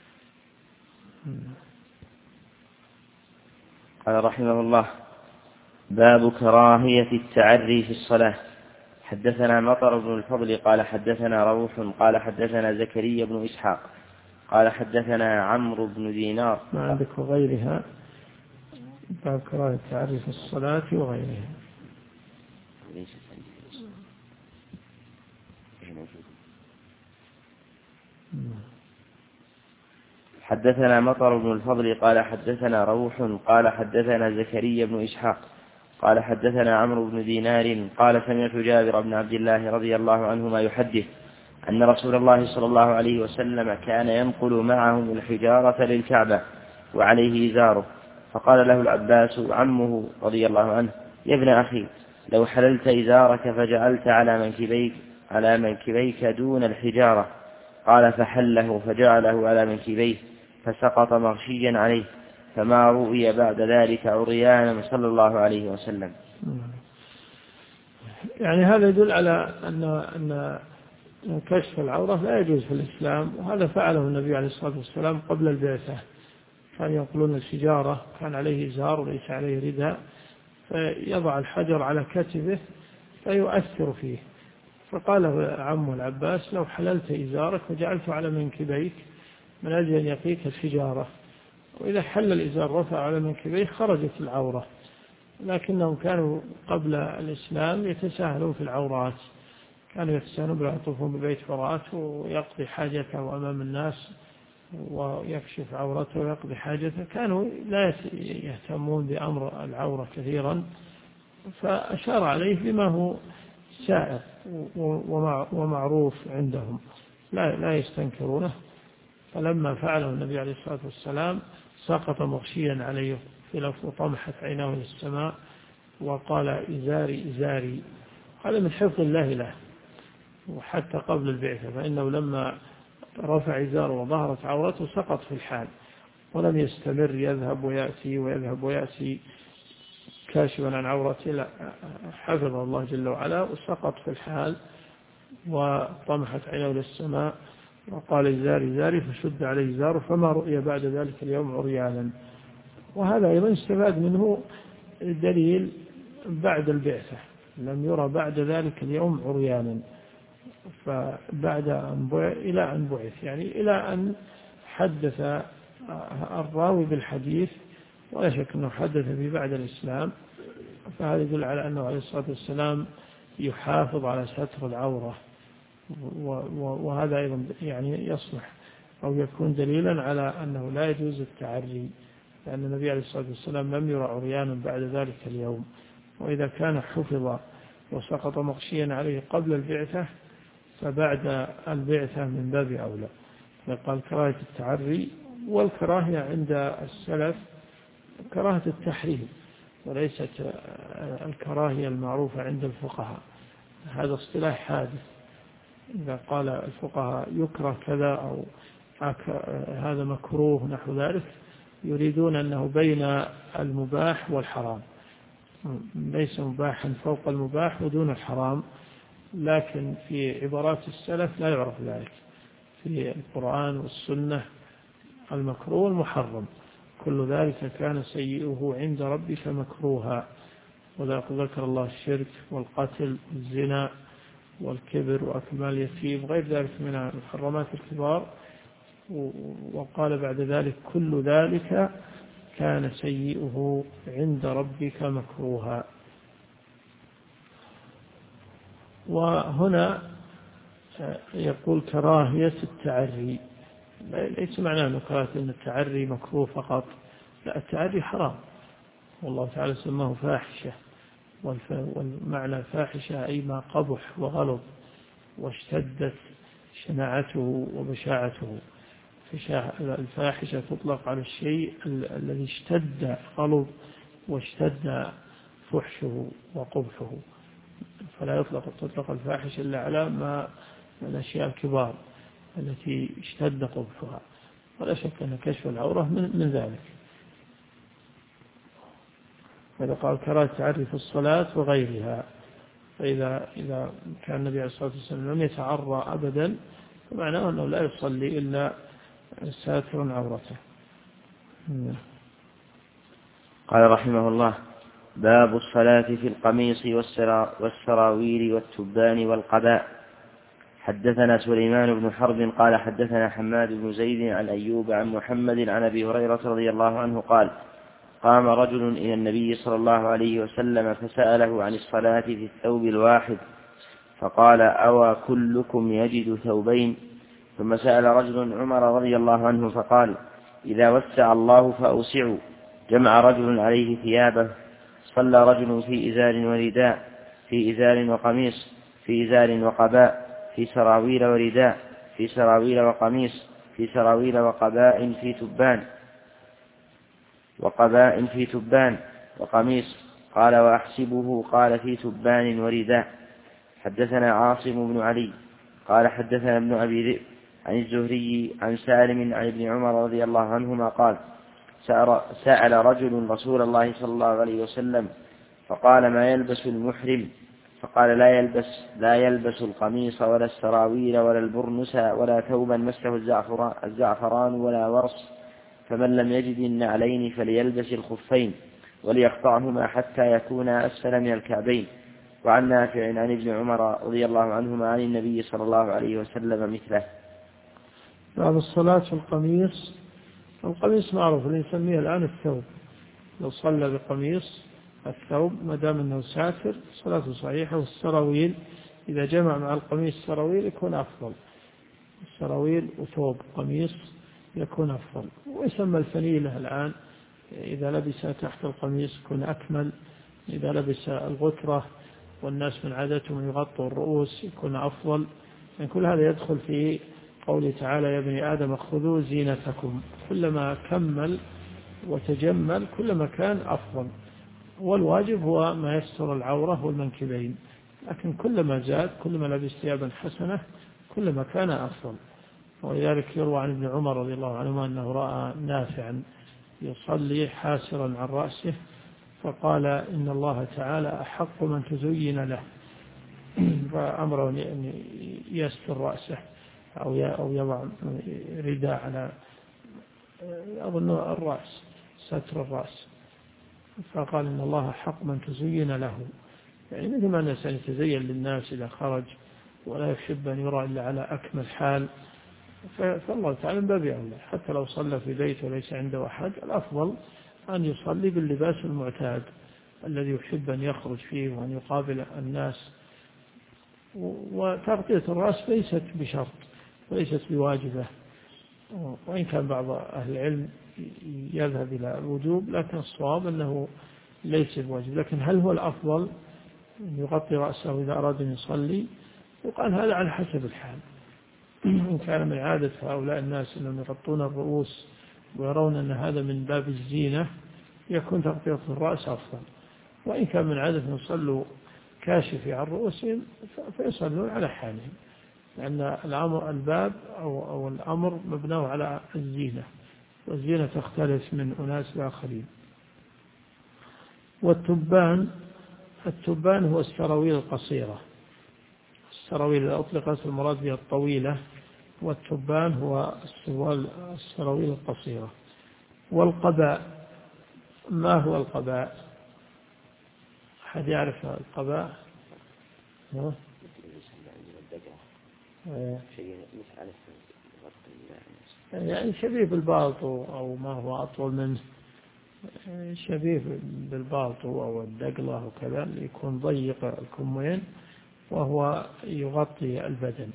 قال رحمه الله: باب كراهية التعري في الصلاة. حدثنا مطر بن الفضل قال حدثنا روح قال حدثنا زكريا بن إسحاق قال حدثنا عمرو بن دينار. ما عندك وغيرها؟ باب كراهية التعري في الصلاة وغيرها. حدثنا مطر بن الفضل قال حدثنا روح قال حدثنا زكريا بن إسحاق قال حدثنا عمرو بن دينار قال سمعت جابر بن عبد الله رضي الله عنهما يحدث أن رسول الله صلى الله عليه وسلم كان ينقل معهم الحجارة للكعبة وعليه إزاره، فقال له العباس عمه رضي الله عنه: يا ابن أخي، لو حللت إزارك فجعلت على منكبيك دون الحجارة. قال: فحله فجعله على منكبيه فسقط مغشيا عليه، فما رؤي بعد ذلك عريانا صلى الله عليه وسلم. يعني هذا يدل على أن كشف العورة لا يجوز في الإسلام، وهذا فعله النبي عليه الصلاة والسلام قبل البعثة. كان ينقلون الحجارة، كان عليه إزار وليس عليه رداء، فيضع الحجر على كتفه فيؤثر فيه، فقال له عمه العباس: لو حللت إزارك وجعلته على منكبيك من أجل أن يقيك الحجارة. وإذا حل الإزار رفع على منكبيه خرجت العورة. لكنهم كانوا قبل الإسلام يتساهلون في العورات، كانوا يتساهلون يطوفون ببيت فرات ويقضي حاجته أمام الناس ويكشف عورته ويقضي حاجته، كانوا لا يهتمون بأمر العورة كثيرا. فأشار عليه بما هو سائر ومعروف عندهم، لا يستنكرونه. فلما فعله النبي عليه الصلاة والسلام سقط مغشيا عليه في لفظ وطمحت عيناه للسماء وقال: إزاري إزاري. هذا من حفظ الله له، وحتى قبل البعثة، فإنه لما رفع إزاره وظهرت عورته سقط في الحال ولم يستمر يذهب ويأتي كاشفا عن عورته، لا، حفظ الله جل وعلا وسقط في الحال وطمحت عيناه للسماء وقال: إزاري إزاري، فشد عليه إزاره فما رؤي بعد ذلك اليوم عريانا. وهذا أيضا استفاد منه دليل بعد البعثة، لم يرى بعد ذلك اليوم عريانا، فبعد إلى أن بعث، يعني إلى أن حدث الراوي بالحديث، ولا شك أنه حدث به بعد الإسلام، فهذا يدل على أنه عليه الصلاة والسلام يحافظ على ستر العورة. وهذا أيضا يعني يصلح أو يكون دليلا على أنه لا يجوز التعري، لأن النبي عليه الصلاة والسلام لم يرى عريانا بعد ذلك اليوم. وإذا كان حفظ وسقط مغشيا عليه قبل البعثة فبعد البعثة من باب أولى. فقال كراهية التعري، والكراهية عند السلف كراهة التحريم وليست الكراهية المعروفة عند الفقهاء. هذا اصطلاح حادث، إذا قال الفقهاء يكره كذا أو هذا مكروه نحو ذلك، يريدون أنه بين المباح والحرام، ليس مباحا فوق المباح ودون الحرام. لكن في عبارات السلف لا يعرف ذلك، في القرآن والسنة المكروه المحرم كل ذلك كان سيئه عند ربك مكروها. وذكر الله الشرك والقتل والزنا والكبر وأكل مال اليتيم وغير ذلك من المحرمات الكبار، وقال بعد ذلك كل ذلك كان سيئه عند ربك مكروها. وهنا يقول كراهية التعري، ليس معناه أنه كراهية أن التعري مكروه فقط، لا، التعري حرام والله تعالى سماه فاحشة، والمعنى فاحشة أي ما قبح وغلظ واشتدت شناعته وبشاعته. الفاحشة تطلق على الشيء الذي اشتد غلظ واشتد فحشه وقبحه، فلا تطلق الفاحش إلا على ما من الأشياء الكبار التي اشتد قبحها، ولا شك أن كشف العورة من ذلك. إذا قال كراهة التعري في الصلاة وغيرها، فإذا كان النبي عليه الصلاة والسلام لم يتعرى أبدا فمعناه أنه لا يصلي إلا ساتر عورته. قال رحمه الله: باب الصلاة في القميص والسراويل والتبان والقباء. حدثنا سليمان بن حرب قال حدثنا حماد بن زيد عن أيوب عن محمد عن أبي هريرة رضي الله عنه قال: قام رجل إلى النبي صلى الله عليه وسلم فسأله عن الصلاة في الثوب الواحد، فقال: أوى كلكم يجد ثوبين؟ ثم سأل رجل عمر رضي الله عنه فقال: إذا وسع الله فأوسعوا. جمع رجل عليه ثيابه، صلى رجل في إزار ورداء، في إزار وقميص، في إزار وقباء، في سراويل ورداء، في سراويل وقميص، في سراويل وقباء في تبان وقميص. قال: وأحسبه قال في تبان ورداء. حدثنا عاصم بن علي قال حدثنا ابن أبي ذئب عن الزهري عن سالم عن ابن عمر رضي الله عنهما قال: سأل رجل رسول الله صلى الله عليه وسلم فقال: ما يلبس المحرم؟ فقال: لا يلبس القميص ولا السراويل ولا البرنس ولا ثوبا مسه الزعفران ولا ورس، فمن لم يجد النعلين فليلبس الخفين وليقطعهما حتى يكونا أسفل من الكعبين. وعن نافع عن ابن عمر رضي الله عنهما عن النبي صلى الله عليه وسلم مثله. بعد الصلاة في القميص معروف اللي يسميه الآن الثوب، لو صلى بقميص الثوب ما دام أنه ساتر صلاته صحيحة. والسراويل إذا جمع مع القميص سراويل يكون أفضل، السراويل وثوب قميص يكون أفضل. ويسمى الفنيلة الآن إذا لبس تحت القميص يكون أكمل، إذا لبس الغترة والناس من عادتهم يغطوا الرؤوس يكون أفضل. يعني كل هذا يدخل في قوله تعالى: يا ابن آدم خذوا زينتكم. كلما كمل وتجمل كلما كان أفضل، والواجب هو ما يستر العورة والمنكبين، لكن كلما زاد كلما لبس ثيابا حسنة كلما كان أفضل. ولذلك يروى عن ابن عمر رضي الله عنهما أنه رأى نافعا يصلي حاسرا عن رأسه فقال: إن الله تعالى أحق من تزين له، فأمره أن يستر رأسه أو يضع رداء على أظن الرأس، ستر الرأس، فقال: إن الله حق من تزين له. يعني مثل ما الناس يتزين للناس إذا خرج ولا يحب أن يرى إلا على أكمل حال، فالله تعالى من باب أولى. حتى لو صلى في بيت وليس عنده أحد الأفضل أن يصلي باللباس المعتاد الذي يحب أن يخرج فيه وأن يقابل الناس. وتغطية الرأس ليست بشرط وليست بواجبة، وإن كان بعض أهل العلم يذهب إلى الوجوب، لكن الصواب أنه ليس بواجب. لكن هل هو الأفضل أن يغطي رأسه إذا أراد أن يصلي؟ وقال هذا على حسب الحال. إن كان من عادة هؤلاء الناس أنهم يغطون الرؤوس ويرون أن هذا من باب الزينة يكون تغطية الرأس أفضل. وإن كان من عادة أن يصلوا كاشف عن رؤوسهم فيصلون على حالهم، لأن الباب أو الأمر مبناه على الزينة، والزينة تختلف من أناس آخرين. التبان هو السراويل القصيرة، السراويل إذا أطلقت المراد بها الطويلة، والتبان هو السراويل القصيرة. والقباء، ما هو القباء؟ أحد يعرف القباء؟ يعني شبيه بالبالطو أو ما هو أطول منه، شبيه بالبالطو أو الدقلة وكذا، يكون ضيق الكمين وهو يغطي البدن.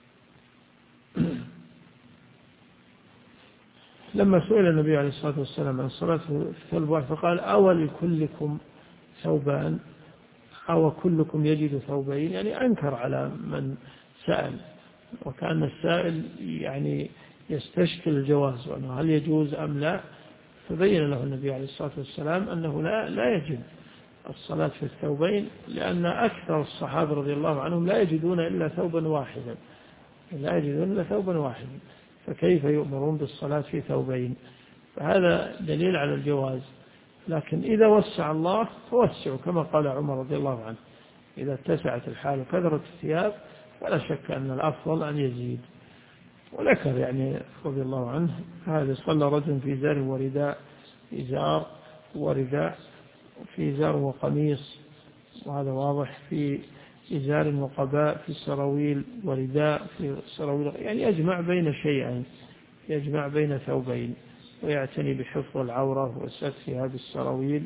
لما سئل النبي عليه الصلاة والسلام عن الصلاة في الثوب الواحد فقال: أو لكلكم ثوبان أو كلكم يجد ثوبين، يعني أنكر على من سأل، وكان السائل يعني يستشكل الجواز وأنه هل يجوز أم لا، فبين له النبي عليه الصلاة والسلام أنه لا يجب، الصلاة في الثوبين، لأن أكثر الصحابة رضي الله عنهم لا يجدون إلا ثوبا واحدا، لا يجدون إلا ثوبا واحدا، فكيف يؤمرون بالصلاة في ثوبين؟ فهذا دليل على الجواز. لكن إذا وسع الله فوسعوا، كما قال عمر رضي الله عنه: إذا اتسعت الحال وكثرت الثياب فلا شك أن الأفضل أن يزيد. وذكر يعني رضي الله عنه هذا: صلى رجل في إزار ورداء، إزار ورداء، في إزار وقميص، وهذا واضح، في إزار وقباء، في سراويل ورداء، في سراويل، يعني يجمع بين شيئين، يجمع بين ثوبين، ويعتني بحفظ العورة وسترها بالسراويل.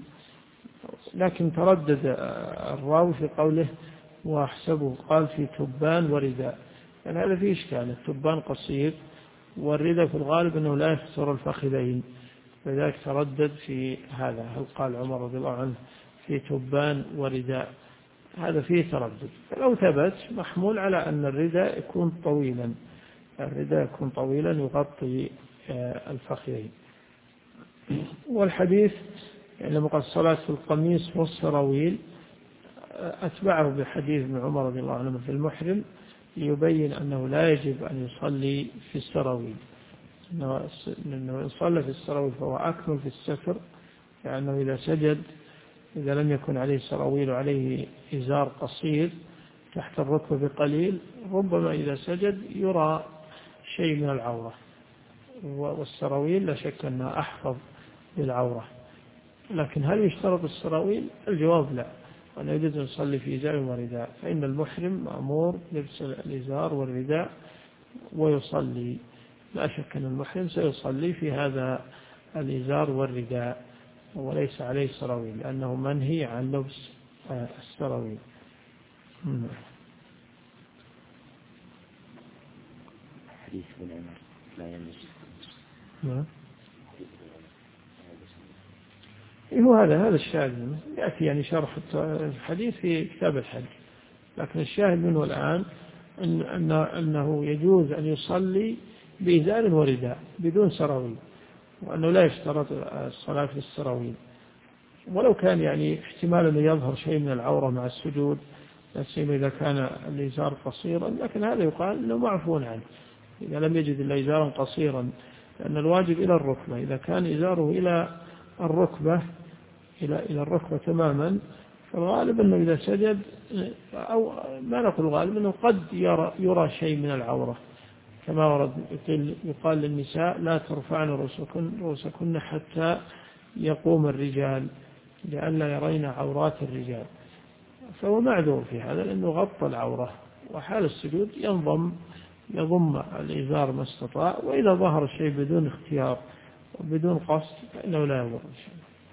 لكن تردد الراوي في قوله وأحسبه قال في تبان ورداء، يعني هذا فيه إشكال. التبان قصير، والرداء في الغالب أنه لا يستر الفخذين، لذلك تردد في هذا: هل قال عمر رضي الله عنه في تبان ورداء؟ هذا فيه تردد. فلو ثبت محمول على أن الرداء يكون طويلا، الرداء يكون طويلا يغطي الفخذين. والحديث يعني لما قال الصلاة في القميص والسراويل أتبعه بحديث ابن عمر رضي الله عنه في المحرم، ليبين أنه لا يجب أن يصلي في السراويل، أنه يصلي في السراويل فهو أكمل في الستر، لأنه إذا سجد إذا لم يكن عليه سراويل وعليه إزار قصير تحت الركبة بقليل، ربما إذا سجد يرى شيء من العورة، والسراويل لا شك أنها أحفظ للعورة. لكن هل يشترط السراويل؟ الجواب لا، وأنه يجوز أن يصلي في إزار ورداء، فإن المحرم مأمور لبس الإزار والرداء ويصلي، لا شك أن المحرم سيصلي في هذا الإزار والرداء وليس عليه سراويل، لأنه منهي عن لبس السراويل. حديث ابن عمر لا يلبس. هو هذا الشاهد، يأتي يعني شرح الحديث في كتاب الحج، لكن الشاهد منه الآن أنه يجوز أن يصلي بإزار ورداء بدون سراويل، وأنه لا يشترط الصلاة في السراويل. ولو كان يعني احتمال أنه يظهر شيء من العورة مع السجود، لا سيما إذا كان الإزار قصيرا، لكن هذا يقال أنه معفو عنه إذا لم يجد إلا إزارا قصيرا، لأن الواجب إلى الركبة. إذا كان إزاره إلى الركبة إلى الركبة تماما، فالغالب أنه إذا سجد، أو ما نقول الغالب، أنه قد يرى شيء من العورة، كما ورد يقال للنساء: لا ترفعن رؤوسكن حتى يقوم الرجال لئلا يرين عورات الرجال. فهو معذور في هذا، لأنه غطى العورة، وحال السجود يضم الإزار ما استطاع، وإذا ظهر الشيء بدون اختيار وبدون قصد فإنه لا يضر شيء.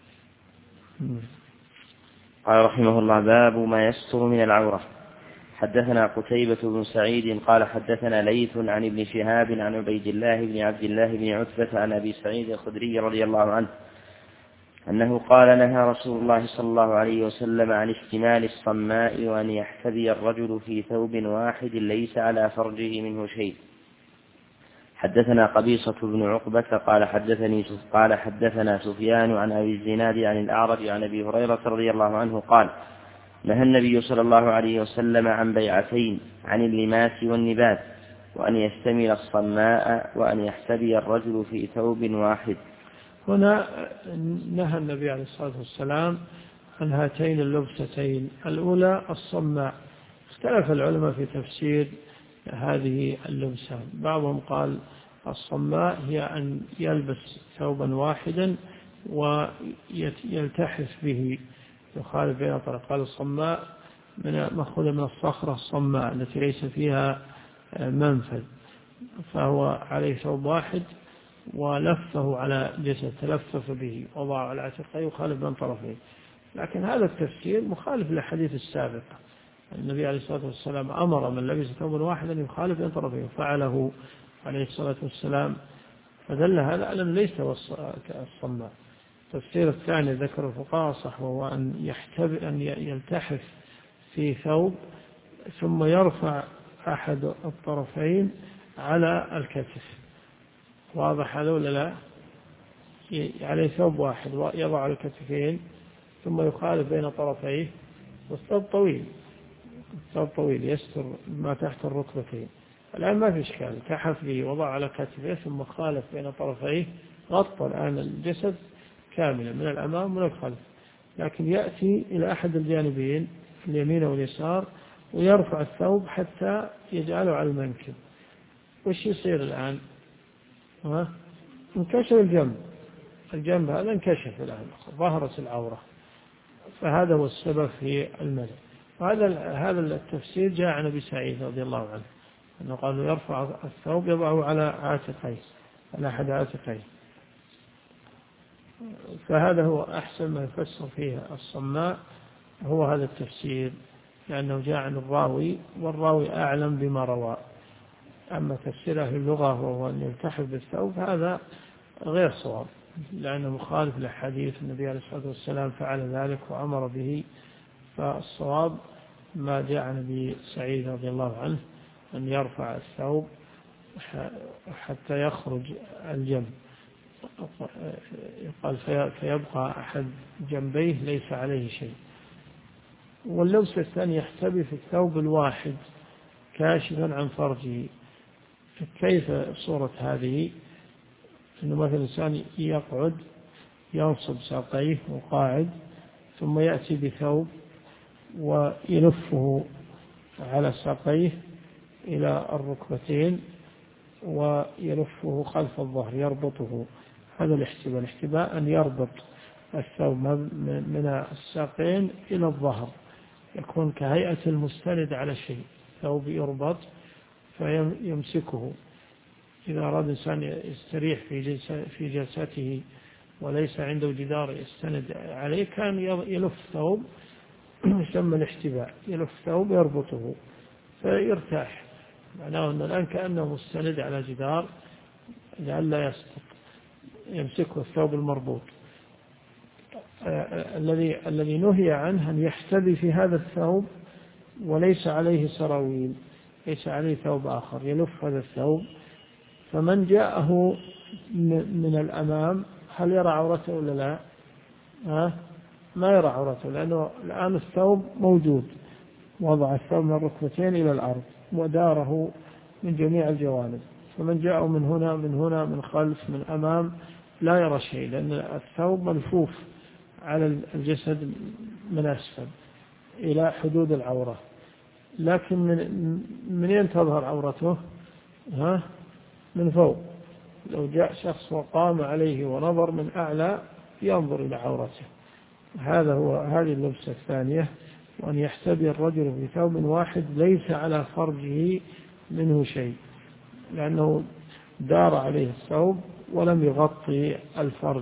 قال رحمه الله: باب ما يستر من العورة. حدثنا قتيبة بن سعيد قال حدثنا ليث عن ابن شهاب عن عبيد الله بن عبد الله بن عتبة عن أبي سعيد الخدري رضي الله عنه أنه قال: نهى رسول الله صلى الله عليه وسلم عن اشتمال الصماء، وأن يحتذي الرجل في ثوب واحد ليس على فرجه منه شيء. حدثنا قبيصة بن عقبة قال حدثنا سفيان عن أبي الزناد عن الأعرج عن أبي هريرة رضي الله عنه قال: نهى النبي صلى الله عليه وسلم عن بيعتين: عن اللماس والنبات، وأن يشتمل الصماء، وأن يحتذي الرجل في ثوب واحد. هنا نهى النبي عليه الصلاة والسلام عن هاتين اللبستين. الأولى الصماء. اختلف العلماء في تفسير هذه اللبسة. بعضهم قال الصماء هي أن يلبس ثوبا واحدا ويلتحف به، يخالف بين طرق. قال الصماء مأخوذة من الصخرة الصماء التي ليس فيها منفذ، فهو عليه ثوب واحد ولفه على جسد، تلفف به وضعه على عاتقه، يخالف بين طرفين. لكن هذا التفسير مخالف للحديث السابق. النبي عليه الصلاة والسلام أمر من لبس ثوبا واحدا يخالف بين طرفين، فعله عليه الصلاة والسلام، فدل هذا على أن ليس الصماء. التفسير الثاني ذكر الفقهاء صح، وهو أن يلتحف في ثوب ثم يرفع أحد الطرفين على الكتف. واضح هذا ولا لا؟ عليه ثوب واحد يضع على الكتفين ثم يخالف بين طرفيه، والثوب طويل، الثوب طويل يستر ما تحت الركبتين. الآن ما في إشكال، كحف به وضع على كتفه ثم خالف بين طرفيه، غطى الآن الجسد كاملا من الأمام ومن الخلف، لكن يأتي إلى أحد الجانبين اليمين واليسار ويرفع الثوب حتى يجعله على المنكب. وش يصير الآن؟ انكشف الجنب هذا انكشف الآن، ظهرت العورة، فهذا هو السبب في المنع. هذا التفسير جاء عن أبي سعيد رضي الله عنه أنه قالوا يرفع الثوب يضعه على عاتقيه، على أحد عاتقيه، فهذا هو أحسن ما يفسر فيه الصماء، هو هذا التفسير، لأنه جاء عن الراوي والراوي أعلم بما روى. أما تفسير أهل اللغة وهو أن يلتحف بالثوب هذا غير صواب، لأنه مخالف لحديث النبي عليه الصلاة والسلام فعل ذلك وأمر به. فالصواب ما جاء عن أبي سعيد رضي الله عنه أن يرفع الثوب حتى يخرج الجنب، يقال فيبقى أحد جنبيه ليس عليه شيء. واللبس الثاني يحتبي في الثوب الواحد كاشفا عن فرجه. كيف صورة هذه؟ أنه مثلا الإنسان يقعد ينصب ساقيه وقاعد، ثم يأتي بثوب ويلفه على ساقيه إلى الركبتين ويلفه خلف الظهر يربطه. هذا الاحتباء أن يربط الثوب من الساقين إلى الظهر، يكون كهيئة المستند على شيء، ثوب يربط فيمسكه. إذا أراد الإنسان يستريح في جلسته وليس عنده جدار يستند عليه كان يلف ثوب، يسمى الاحتباء، يلف ثوب يربطه فيرتاح، معناه أن الآن كأنه مستند على جدار لئلا يسقط، يمسكه الثوب المربوط. الذي نهي عنه أن يحتبي في هذا الثوب وليس عليه سراويل، ليس عليه ثوب آخر، يلف هذا الثوب، فمن جاءه من الأمام هل يرى عورته ولا لا؟ ما يرى عورته، لأنه الآن الثوب موجود، وضع الثوب من الركبتين إلى الأرض وداره من جميع الجوانب، فمن جاءه من هنا من هنا من خلف من أمام لا يرى شيء، لأن الثوب ملفوف على الجسد من أسفل إلى حدود العورة. لكن من تظهر عورته؟ من فوق. لو جاء شخص وقام عليه ونظر من أعلى ينظر إلى عورته. هذه اللبسة الثانية، وأن يحتبي الرجل في ثوب واحد ليس على فرجه منه شيء، لأنه دار عليه الثوب ولم يغطي الفرج.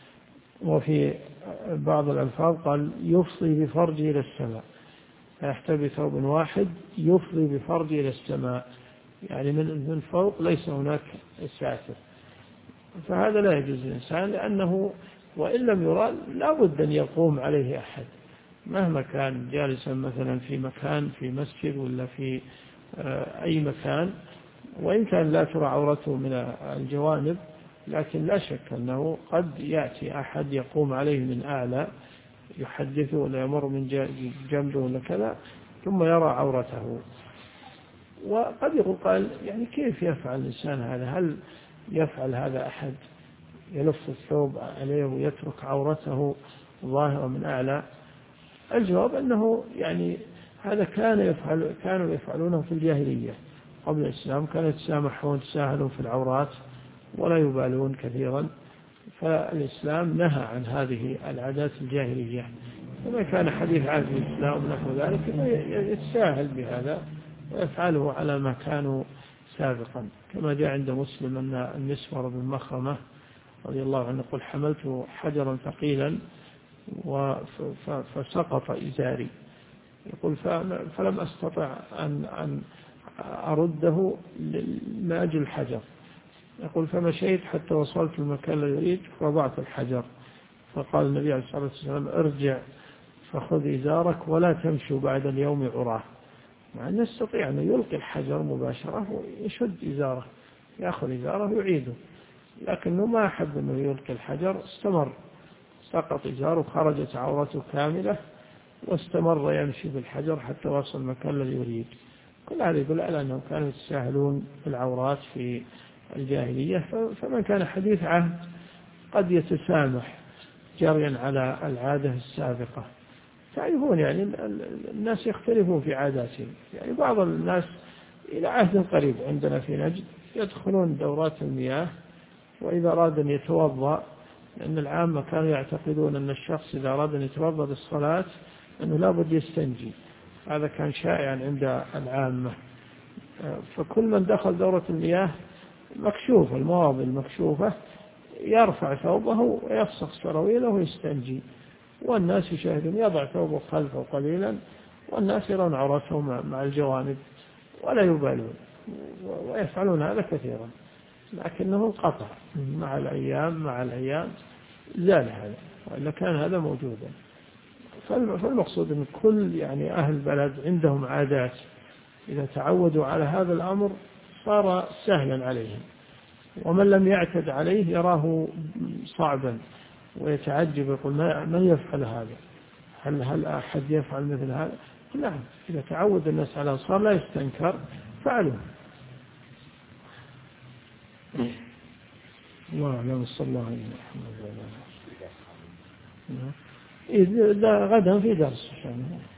وفي بعض الألفاظ قال يفضي بفرجه إلى السماء، فيحتبي ثوب واحد يفضي بفرجه إلى السماء، يعني من فوق ليس هناك ساتر. فهذا لا يجوز للإنسان، لأنه وإن لم يرى لا بد أن يقوم عليه أحد مهما كان جالسا مثلا في مكان في مسجد ولا في أي مكان، وإن كان لا ترى عورته من الجوانب، لكن لا شك أنه قد يأتي أحد يقوم عليه من أعلى يحدثه ولا يمر من جنبه ولا كذا ثم يرى عورته. وقد يقول قال يعني كيف يفعل الإنسان هذا؟ هل يفعل هذا أحد يلف الثوب عليه ويترك عورته ظاهرة من أعلى؟ الجواب أنه يعني هذا كانوا يفعلونه في الجاهلية قبل الإسلام، كانوا يتسامحون تساهلون في العورات ولا يبالون كثيرا. فالإسلام نهى عن هذه العادات الجاهلية، وما كان حديث عهد الإسلام ونحو ذلك يتساهل بهذا ويفعله على ما كانوا سابقا. كما جاء عند مسلم أن المسور بن مخرمة رضي الله عنه يقول حملت حجرا ثقيلا فسقط إزاري، يقول فلم أستطع أن أرده لأجل الحجر، يقول فمشيت حتى وصلت المكان الذي يريد فوضعت الحجر، فقال النبي عليه الصلاة والسلام ارجع فخذ إزارك ولا تمشوا بعد اليوم عراه، مع أن يستطيع أن يلقي الحجر مباشرة ويشد إزاره يأخذ إزاره ويعيده، لكنه ما أحب أنه يلقي الحجر، استمر سقط إزاره خرجت عورته كاملة واستمر يمشي بالحجر حتى وصل المكان الذي يريد. كل هذا يدل على أنهم كانوا يتساهلون بالعورات في الجاهلية. فمن كان حديث عهد قد يتسامح جريا على العادة السابقة. تعرفون يعني الناس يختلفون في عاداتهم. يعني بعض الناس إلى عهد قريب عندنا في نجد يدخلون دورات المياه، وإذا أراد أن يتوضأ، لأن العامة كانوا يعتقدون أن الشخص إذا أراد أن يتوضأ للصلاة أنه لا بد يستنجي. هذا كان شائعا عند العامة. فكل من دخل دورة المياه مكشوف، المواضع المكشوفة، يرفع ثوبه ويفسخ سراويله ويستنجي، والناس يشاهدون، يضع ثوبه خلفه قليلا والناس يرون عورته مع الجوانب ولا يبالون، ويفعلون هذا كثيرا. لكنه انقطع مع الأيام زال هذا، وإلا كان هذا موجودا. فالمقصود أن كل يعني أهل البلد عندهم عادات، إذا تعودوا على هذا الأمر صار سهلا عليهم، ومن لم يعتد عليه يراه صعبا ويتعجب، يقول من يفعل هذا؟ هل أحد يفعل مثل هذا؟ نعم، إذا تعود الناس على صار لا يستنكر فعلوه. الله أعلم. صلى الله عليه وسلم. إذا غدا في درس.